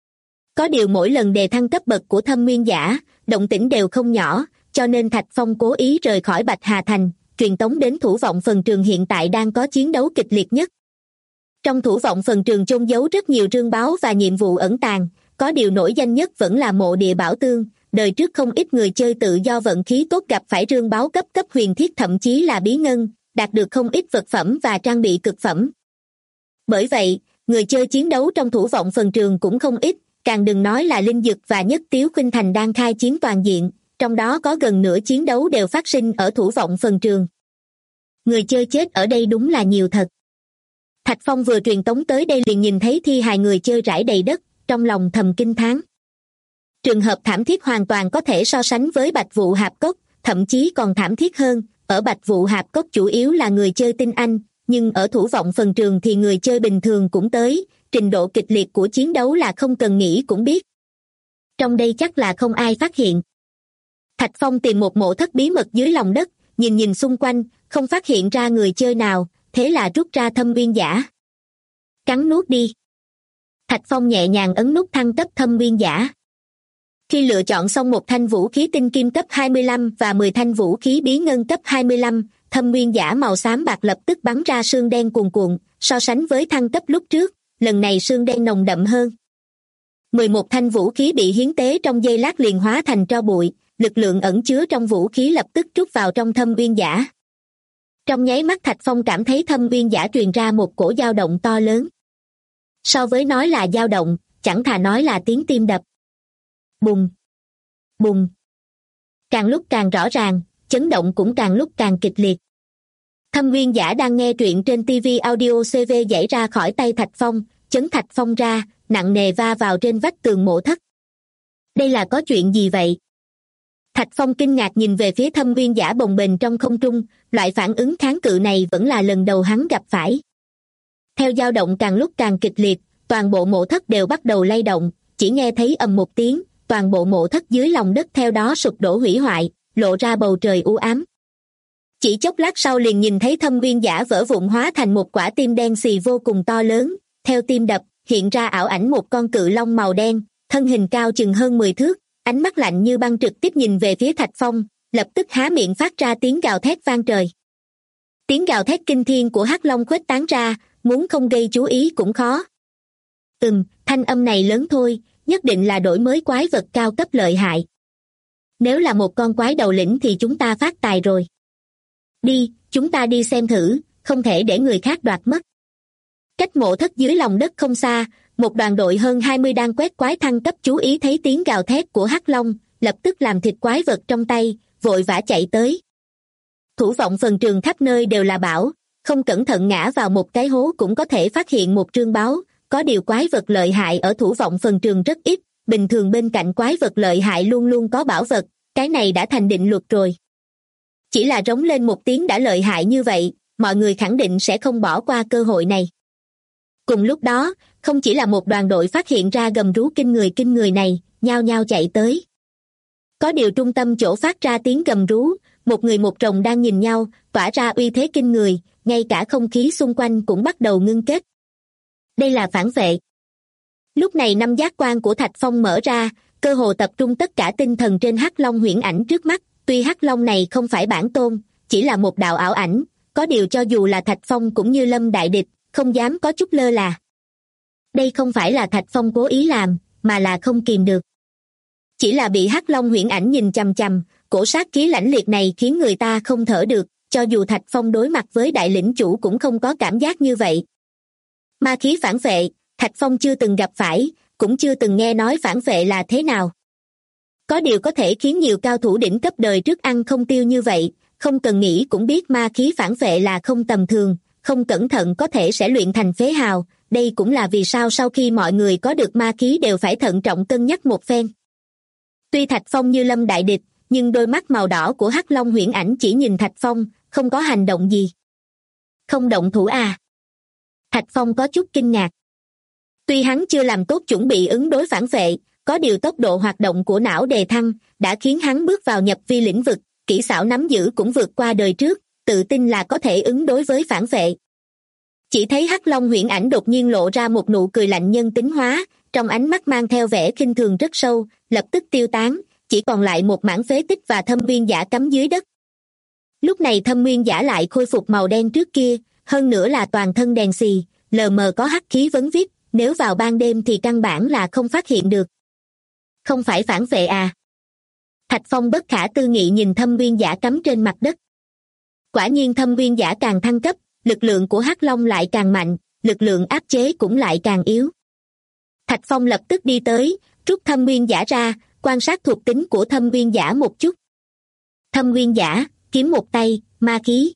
Có điều mỗi lần đề thăng cấp bậc của thâm nguyên giả, động tĩnh đều không nhỏ, cho nên Thạch Phong cố ý rời khỏi Bạch Hà Thành, truyền tống đến Thủ Vọng Phần Trường hiện tại đang có chiến đấu kịch liệt nhất. Trong Thủ Vọng Phần Trường chôn giấu rất nhiều trương báu và nhiệm vụ ẩn tàng, có điều nổi danh nhất vẫn là mộ địa bảo tương. Đời trước không ít người chơi tự do vận khí tốt gặp phải trương báu cấp huyền thiết thậm chí là bí ngân, đạt được không ít vật phẩm và trang bị cực phẩm. Bởi vậy, người chơi chiến đấu trong Thủ Vọng Phần Trường cũng không ít, càng đừng nói là Linh Dực và Nhất Tiếu Khuynh Thành đang khai chiến toàn diện, trong đó có gần nửa chiến đấu đều phát sinh ở Thủ Vọng Phần Trường. Người chơi chết ở đây đúng là nhiều thật. Thạch Phong vừa truyền tống tới đây liền nhìn thấy thi hài người chơi rải đầy đất, trong lòng thầm kinh thán. Trường hợp thảm thiết hoàn toàn có thể so sánh với Bạch Vụ Hạp Cốc, thậm chí còn thảm thiết hơn. Ở Bạch Vụ Hạp Cốc chủ yếu là người chơi tinh anh, nhưng ở Thủ Vọng Phần Trường thì người chơi bình thường cũng tới, trình độ kịch liệt của chiến đấu là không cần nghĩ cũng biết. Trong đây chắc là không ai phát hiện. Thạch Phong tìm một mộ thất bí mật dưới lòng đất, nhìn xung quanh, không phát hiện ra người chơi nào, thế là rút ra Thâm Nguyên Giả. Cắn nuốt đi. Thạch Phong nhẹ nhàng ấn nút thăng cấp Thâm Nguyên Giả. Khi lựa chọn xong một thanh vũ khí tinh kim cấp 25 và 10 thanh vũ khí bí ngân cấp 25, Thâm Nguyên Giả màu xám bạc lập tức bắn ra sương đen cuồn cuộn, so sánh với thăng cấp lúc trước, lần này sương đen nồng đậm hơn. 11 thanh vũ khí bị hiến tế trong giây lát liền hóa thành tro bụi, lực lượng ẩn chứa trong vũ khí lập tức trút vào trong Thâm Nguyên Giả. Trong nháy mắt Thạch Phong cảm thấy Thâm Nguyên Giả truyền ra một cổ dao động to lớn. So với nói là dao động, chẳng thà nói là tiếng tim đập. Bùng! Bùng! Càng lúc càng rõ ràng, chấn động cũng càng lúc càng kịch liệt. Thâm Nguyên Giả đang nghe truyện trên TV Audio CV giãy ra khỏi tay Thạch Phong, chấn Thạch Phong ra, nặng nề va vào trên vách tường mộ thất. Đây là có chuyện gì vậy? Thạch Phong kinh ngạc nhìn về phía Thâm Nguyên Giả bồng bềnh trong không trung, loại phản ứng kháng cự này vẫn là lần đầu hắn gặp phải. Theo dao động càng lúc càng kịch liệt, toàn bộ mộ thất đều bắt đầu lay động, chỉ nghe thấy ầm một tiếng, toàn bộ mộ thất dưới lòng đất theo đó sụp đổ hủy hoại, lộ ra bầu trời u ám. Chỉ chốc lát sau liền nhìn thấy Thâm Nguyên Giả vỡ vụn hóa thành một quả tim đen xì vô cùng to lớn, theo tim đập, hiện ra ảo ảnh một con cự long màu đen, thân hình cao chừng hơn 10 thước, ánh mắt lạnh như băng trực tiếp nhìn về phía Thạch Phong, lập tức há miệng phát ra tiếng gào thét vang trời. Tiếng gào thét kinh thiên của hắc long khuếch tán ra, muốn không gây chú ý cũng khó. Thanh âm này lớn thôi, nhất định là đổi mới quái vật cao cấp lợi hại. Nếu là một con quái đầu lĩnh thì chúng ta phát tài rồi. Đi, chúng ta đi xem thử, không thể để người khác đoạt mất. Cách mộ thất dưới lòng đất không xa, một đoàn đội hơn 20 đang quét quái thăng cấp chú ý thấy tiếng gào thét của hắc long, lập tức làm thịt quái vật trong tay, vội vã chạy tới. Thủ Vọng Phần Trường khắp nơi đều là bảo, không cẩn thận ngã vào một cái hố cũng có thể phát hiện một trương báo, có điều quái vật lợi hại ở Thủ Vọng Phần Trường rất ít, bình thường bên cạnh quái vật lợi hại luôn luôn có bảo vật, cái này đã thành định luật rồi. Chỉ là rống lên một tiếng đã lợi hại như vậy, mọi người khẳng định sẽ không bỏ qua cơ hội này. Cùng lúc đó, không chỉ là một đoàn đội phát hiện ra gầm rú kinh người này, nhao nhao chạy tới. Có điều trung tâm chỗ phát ra tiếng gầm rú, một người một rồng đang nhìn nhau, tỏa ra uy thế kinh người, ngay cả không khí xung quanh cũng bắt đầu ngưng kết. Đây là phản vệ. Lúc này năm giác quan của Thạch Phong mở ra, cơ hồ tập trung tất cả tinh thần trên hắc long huyễn ảnh trước mắt, tuy hắc long này không phải bản tôn, chỉ là một đạo ảo ảnh, có điều cho dù là Thạch Phong cũng như lâm đại địch, không dám có chút lơ là. Đây không phải là Thạch Phong cố ý làm, mà là không kìm được. Chỉ là bị hắc long huyễn ảnh nhìn chằm chằm, cổ sát khí lãnh liệt này khiến người ta không thở được, cho dù Thạch Phong đối mặt với đại lĩnh chủ cũng không có cảm giác như vậy. Ma khí phản vệ, Thạch Phong chưa từng gặp phải, cũng chưa từng nghe nói phản vệ là thế nào. Có điều có thể khiến nhiều cao thủ đỉnh cấp đời trước ăn không tiêu như vậy, không cần nghĩ cũng biết ma khí phản vệ là không tầm thường, không cẩn thận có thể sẽ luyện thành phế hào, đây cũng là vì sao sau khi mọi người có được ma khí đều phải thận trọng cân nhắc một phen. Tuy Thạch Phong như lâm đại địch, nhưng đôi mắt màu đỏ của hắc long huyễn ảnh chỉ nhìn Thạch Phong, không có hành động gì. Không động thủ à? Thạch Phong có chút kinh ngạc. Tuy hắn chưa làm tốt chuẩn bị ứng đối phản vệ, có điều tốc độ hoạt động của não đề thăng, đã khiến hắn bước vào nhập vi lĩnh vực, kỹ xảo nắm giữ cũng vượt qua đời trước, tự tin là có thể ứng đối với phản vệ. Chỉ thấy hắc long huyễn ảnh đột nhiên lộ ra một nụ cười lạnh nhân tính hóa, trong ánh mắt mang theo vẻ khinh thường rất sâu, lập tức tiêu tán, chỉ còn lại một mảng phế tích và Thâm Nguyên Giả cắm dưới đất. Lúc này Thâm Nguyên Giả lại khôi phục màu đen trước kia, hơn nữa là toàn thân đèn xì, lờ mờ có hắc khí vấn vít, nếu vào ban đêm thì căn bản là không phát hiện được. Không phải phản vệ à? Thạch Phong bất khả tư nghị nhìn Thâm Nguyên Giả cắm trên mặt đất. Quả nhiên Thâm Nguyên Giả càng thăng cấp, lực lượng của hắc long lại càng mạnh, lực lượng áp chế cũng lại càng yếu. Thạch Phong lập tức đi tới, rút Thâm Nguyên Giả ra, quan sát thuộc tính của Thâm Nguyên Giả một chút. Thâm Nguyên Giả, kiếm một tay, ma khí.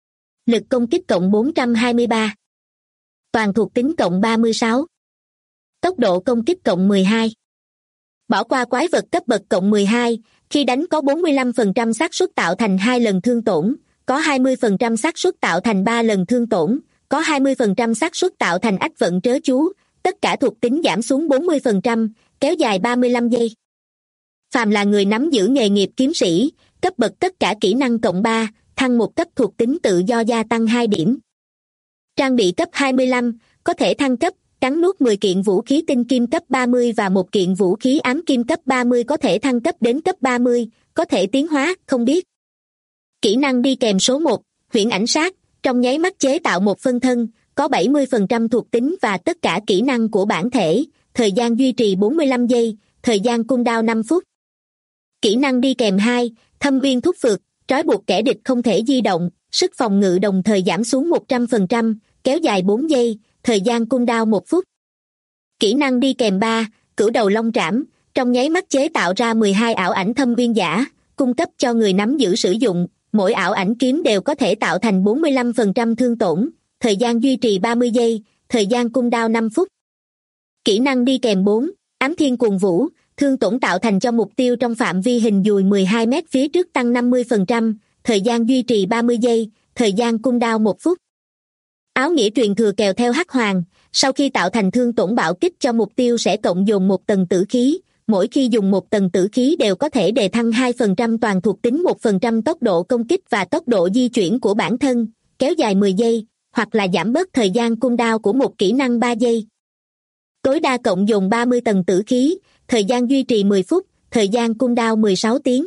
Lực công kích cộng 423. Toàn thuộc tính cộng 36. tốc độ công kích cộng 12. Bỏ qua quái vật cấp bậc cộng 12, khi đánh có 45% xác suất tạo thành 2 lần thương tổn, có 20% xác suất tạo thành 3 lần thương tổn, có 20% xác suất tạo thành ách vận trớ chú, tất cả thuộc tính giảm xuống 40%, kéo dài 35 giây. Phàm là người nắm giữ nghề nghiệp kiếm sĩ, cấp bậc tất cả kỹ năng cộng 3, thăng một cấp thuộc tính tự do gia tăng 2 điểm. Trang bị cấp 25, có thể thăng cấp, cắn nuốt 10 kiện vũ khí tinh kim cấp 30 và một kiện vũ khí ám kim cấp 30 có thể thăng cấp đến cấp 30, có thể tiến hóa, không biết. Kỹ năng đi kèm số 1, huyễn ảnh sát, trong nháy mắt chế tạo một phân thân, có 70% thuộc tính và tất cả kỹ năng của bản thể, thời gian duy trì 45 giây, thời gian cooldown 5 phút. Kỹ năng đi kèm 2, thâm uyên thúc phược, trói buộc kẻ địch không thể di động, sức phòng ngự đồng thời giảm xuống 100%, kéo dài 4 giây, thời gian cooldown 1 phút. Kỹ năng đi kèm 3, cửu đầu long trảm, trong nháy mắt chế tạo ra 12 ảo ảnh thâm uyên giả, cung cấp cho người nắm giữ sử dụng, mỗi ảo ảnh kiếm đều có thể tạo thành 45% thương tổn, thời gian duy trì 30 giây, thời gian cooldown 5 phút. Kỹ năng đi kèm 4, ám thiên cuồng vũ, thương tổn tạo thành cho mục tiêu trong phạm vi hình dùi 12 mét phía trước tăng 50%, thời gian duy trì 30 giây, thời gian cooldown 1 phút. Áo nghĩa truyền thừa kèo theo hắc hoàng, sau khi tạo thành thương tổn bạo kích cho mục tiêu sẽ cộng dồn 1 tầng tử khí, mỗi khi dùng 1 tầng tử khí đều có thể đề thăng 2% toàn thuộc tính 1% tốc độ công kích và tốc độ di chuyển của bản thân, kéo dài 10 giây, hoặc là giảm bớt thời gian cooldown của một kỹ năng 3 giây. Tối đa cộng dồn 30 tầng tử khí, thời gian duy trì 10 phút, thời gian cooldown 16 tiếng.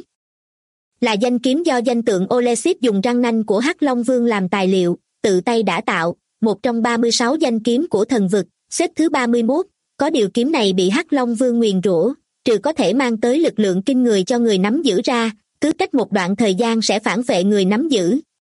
Là danh kiếm do danh tượng Olesit dùng răng nanh của Hắc Long Vương làm tài liệu, tự tay đã tạo, một trong 36 danh kiếm của thần vực, xếp thứ 31, có điều kiếm này bị Hắc Long Vương nguyền rủa, trừ có thể mang tới lực lượng kinh người cho người nắm giữ ra, cứ cách một đoạn thời gian sẽ phản phệ người nắm giữ.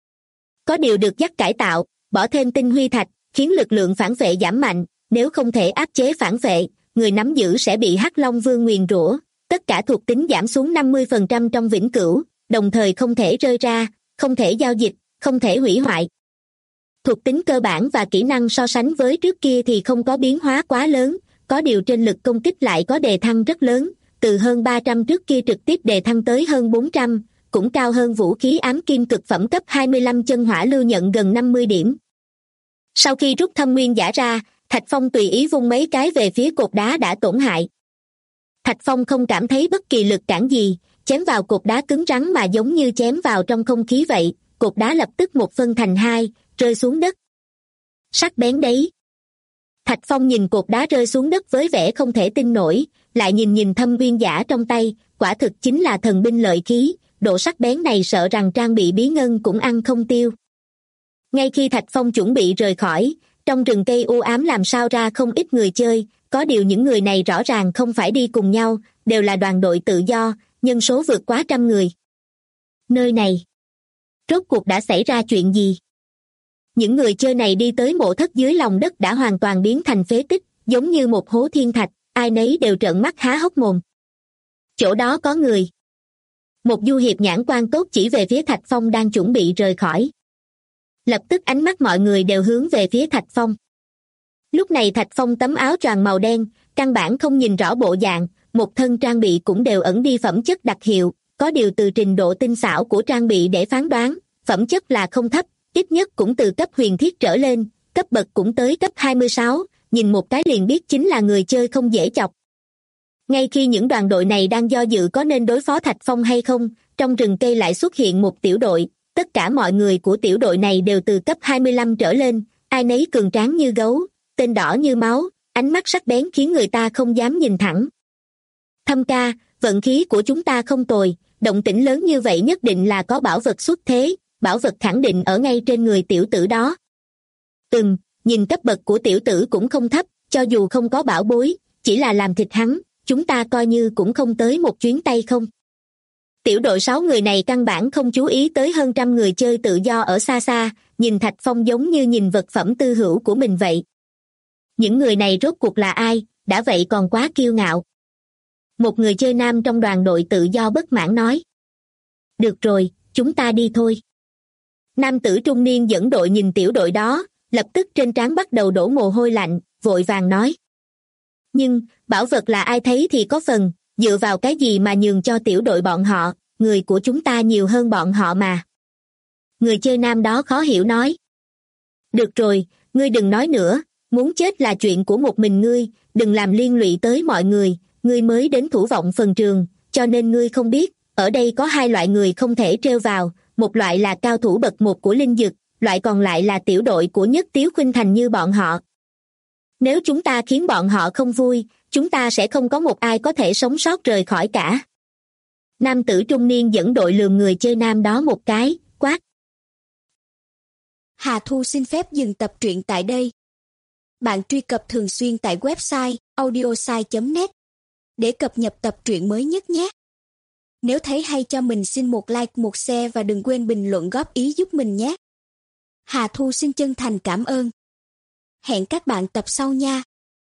Có điều được dắt cải tạo, bỏ thêm tinh huy thạch, khiến lực lượng phản phệ giảm mạnh, nếu không thể áp chế phản phệ, người nắm giữ sẽ bị Hắc Long Vương nguyền rủa, tất cả thuộc tính giảm xuống 50% trong vĩnh cửu, đồng thời không thể rơi ra, không thể giao dịch, không thể hủy hoại. Thuộc tính cơ bản và kỹ năng so sánh với trước kia thì không có biến hóa quá lớn, có điều trên lực công kích lại có đề thăng rất lớn, từ hơn 300 trước kia trực tiếp đề thăng tới hơn 400, cũng cao hơn vũ khí ám kim cực phẩm cấp 25 chân hỏa lưu nhận gần 50 điểm. Sau khi rút thâm nguyên giả ra, Thạch Phong tùy ý vung mấy cái về phía cột đá đã tổn hại. Thạch Phong không cảm thấy bất kỳ lực cản gì, chém vào cột đá cứng rắn mà giống như chém vào trong không khí vậy, cột đá lập tức một phân thành hai, rơi xuống đất. Sắc bén đấy. Thạch Phong nhìn cột đá rơi xuống đất với vẻ không thể tin nổi, lại nhìn thâm nguyên giả trong tay, quả thực chính là thần binh lợi khí, độ sắc bén này sợ rằng trang bị bí ngân cũng ăn không tiêu. Ngay khi Thạch Phong chuẩn bị rời khỏi, trong rừng cây u ám làm sao ra không ít người chơi, có điều những người này rõ ràng không phải đi cùng nhau, đều là đoàn đội tự do, nhân số vượt quá 100 người. Nơi này, rốt cuộc đã xảy ra chuyện gì? Những người chơi này đi tới mộ thất dưới lòng đất đã hoàn toàn biến thành phế tích, giống như một hố thiên thạch, ai nấy đều trợn mắt há hốc mồm. Chỗ đó có người. Một du hiệp nhãn quan tốt chỉ về phía Thạch Phong đang chuẩn bị rời khỏi. Lập tức ánh mắt mọi người đều hướng về phía Thạch Phong. Lúc này Thạch Phong tấm áo choàng màu đen, căn bản không nhìn rõ bộ dạng, một thân trang bị cũng đều ẩn đi phẩm chất đặc hiệu, có điều từ trình độ tinh xảo của trang bị để phán đoán, phẩm chất là không thấp, ít nhất cũng từ cấp huyền thiết trở lên, cấp bậc cũng tới cấp 26, nhìn một cái liền biết chính là người chơi không dễ chọc. Ngay khi những đoàn đội này đang do dự có nên đối phó Thạch Phong hay không, trong rừng cây lại xuất hiện một tiểu đội, tất cả mọi người của tiểu đội này đều từ cấp 25 trở lên, ai nấy cường tráng như gấu, tên đỏ như máu, ánh mắt sắc bén khiến người ta không dám nhìn thẳng. Thâm ca, vận khí của chúng ta không tồi, động tĩnh lớn như vậy nhất định là có bảo vật xuất thế, bảo vật khẳng định ở ngay trên người tiểu tử đó. Nhìn cấp bậc của tiểu tử cũng không thấp, cho dù không có bảo bối, chỉ là làm thịt hắn, chúng ta coi như cũng không tới một chuyến tay không. Tiểu đội 6 người này căn bản không chú ý tới hơn 100 người chơi tự do ở xa xa, nhìn Thạch Phong giống như nhìn vật phẩm tư hữu của mình vậy. Những người này rốt cuộc là ai, đã vậy còn quá kiêu ngạo. Một người chơi nam trong đoàn đội tự do bất mãn nói. Được rồi, chúng ta đi thôi. Nam tử trung niên dẫn đội nhìn tiểu đội đó, lập tức trên trán bắt đầu đổ mồ hôi lạnh, vội vàng nói. Nhưng, bảo vật là ai thấy thì có phần, dựa vào cái gì mà nhường cho tiểu đội bọn họ, người của chúng ta nhiều hơn bọn họ mà. Người chơi nam đó khó hiểu nói. Được rồi, ngươi đừng nói nữa, muốn chết là chuyện của một mình ngươi, đừng làm liên lụy tới mọi người, ngươi mới đến thủ vọng phần trường, cho nên ngươi không biết, ở đây có hai loại người không thể trêu vào, một loại là cao thủ bậc một của linh dực, loại còn lại là tiểu đội của Nhất Tiếu Khuynh Thành như bọn họ. Nếu chúng ta khiến bọn họ không vui, chúng ta sẽ không có một ai có thể sống sót rời khỏi cả. Nam tử trung niên dẫn đội lườm người chơi nam đó một cái, quát. Hà Thu xin phép dừng tập truyện tại đây. Bạn truy cập thường xuyên tại website audiosai.net để cập nhật tập truyện mới nhất nhé. Nếu thấy hay cho mình xin một like, một share và đừng quên bình luận góp ý giúp mình nhé. Hà Thu xin chân thành cảm ơn. Hẹn các bạn tập sau nha.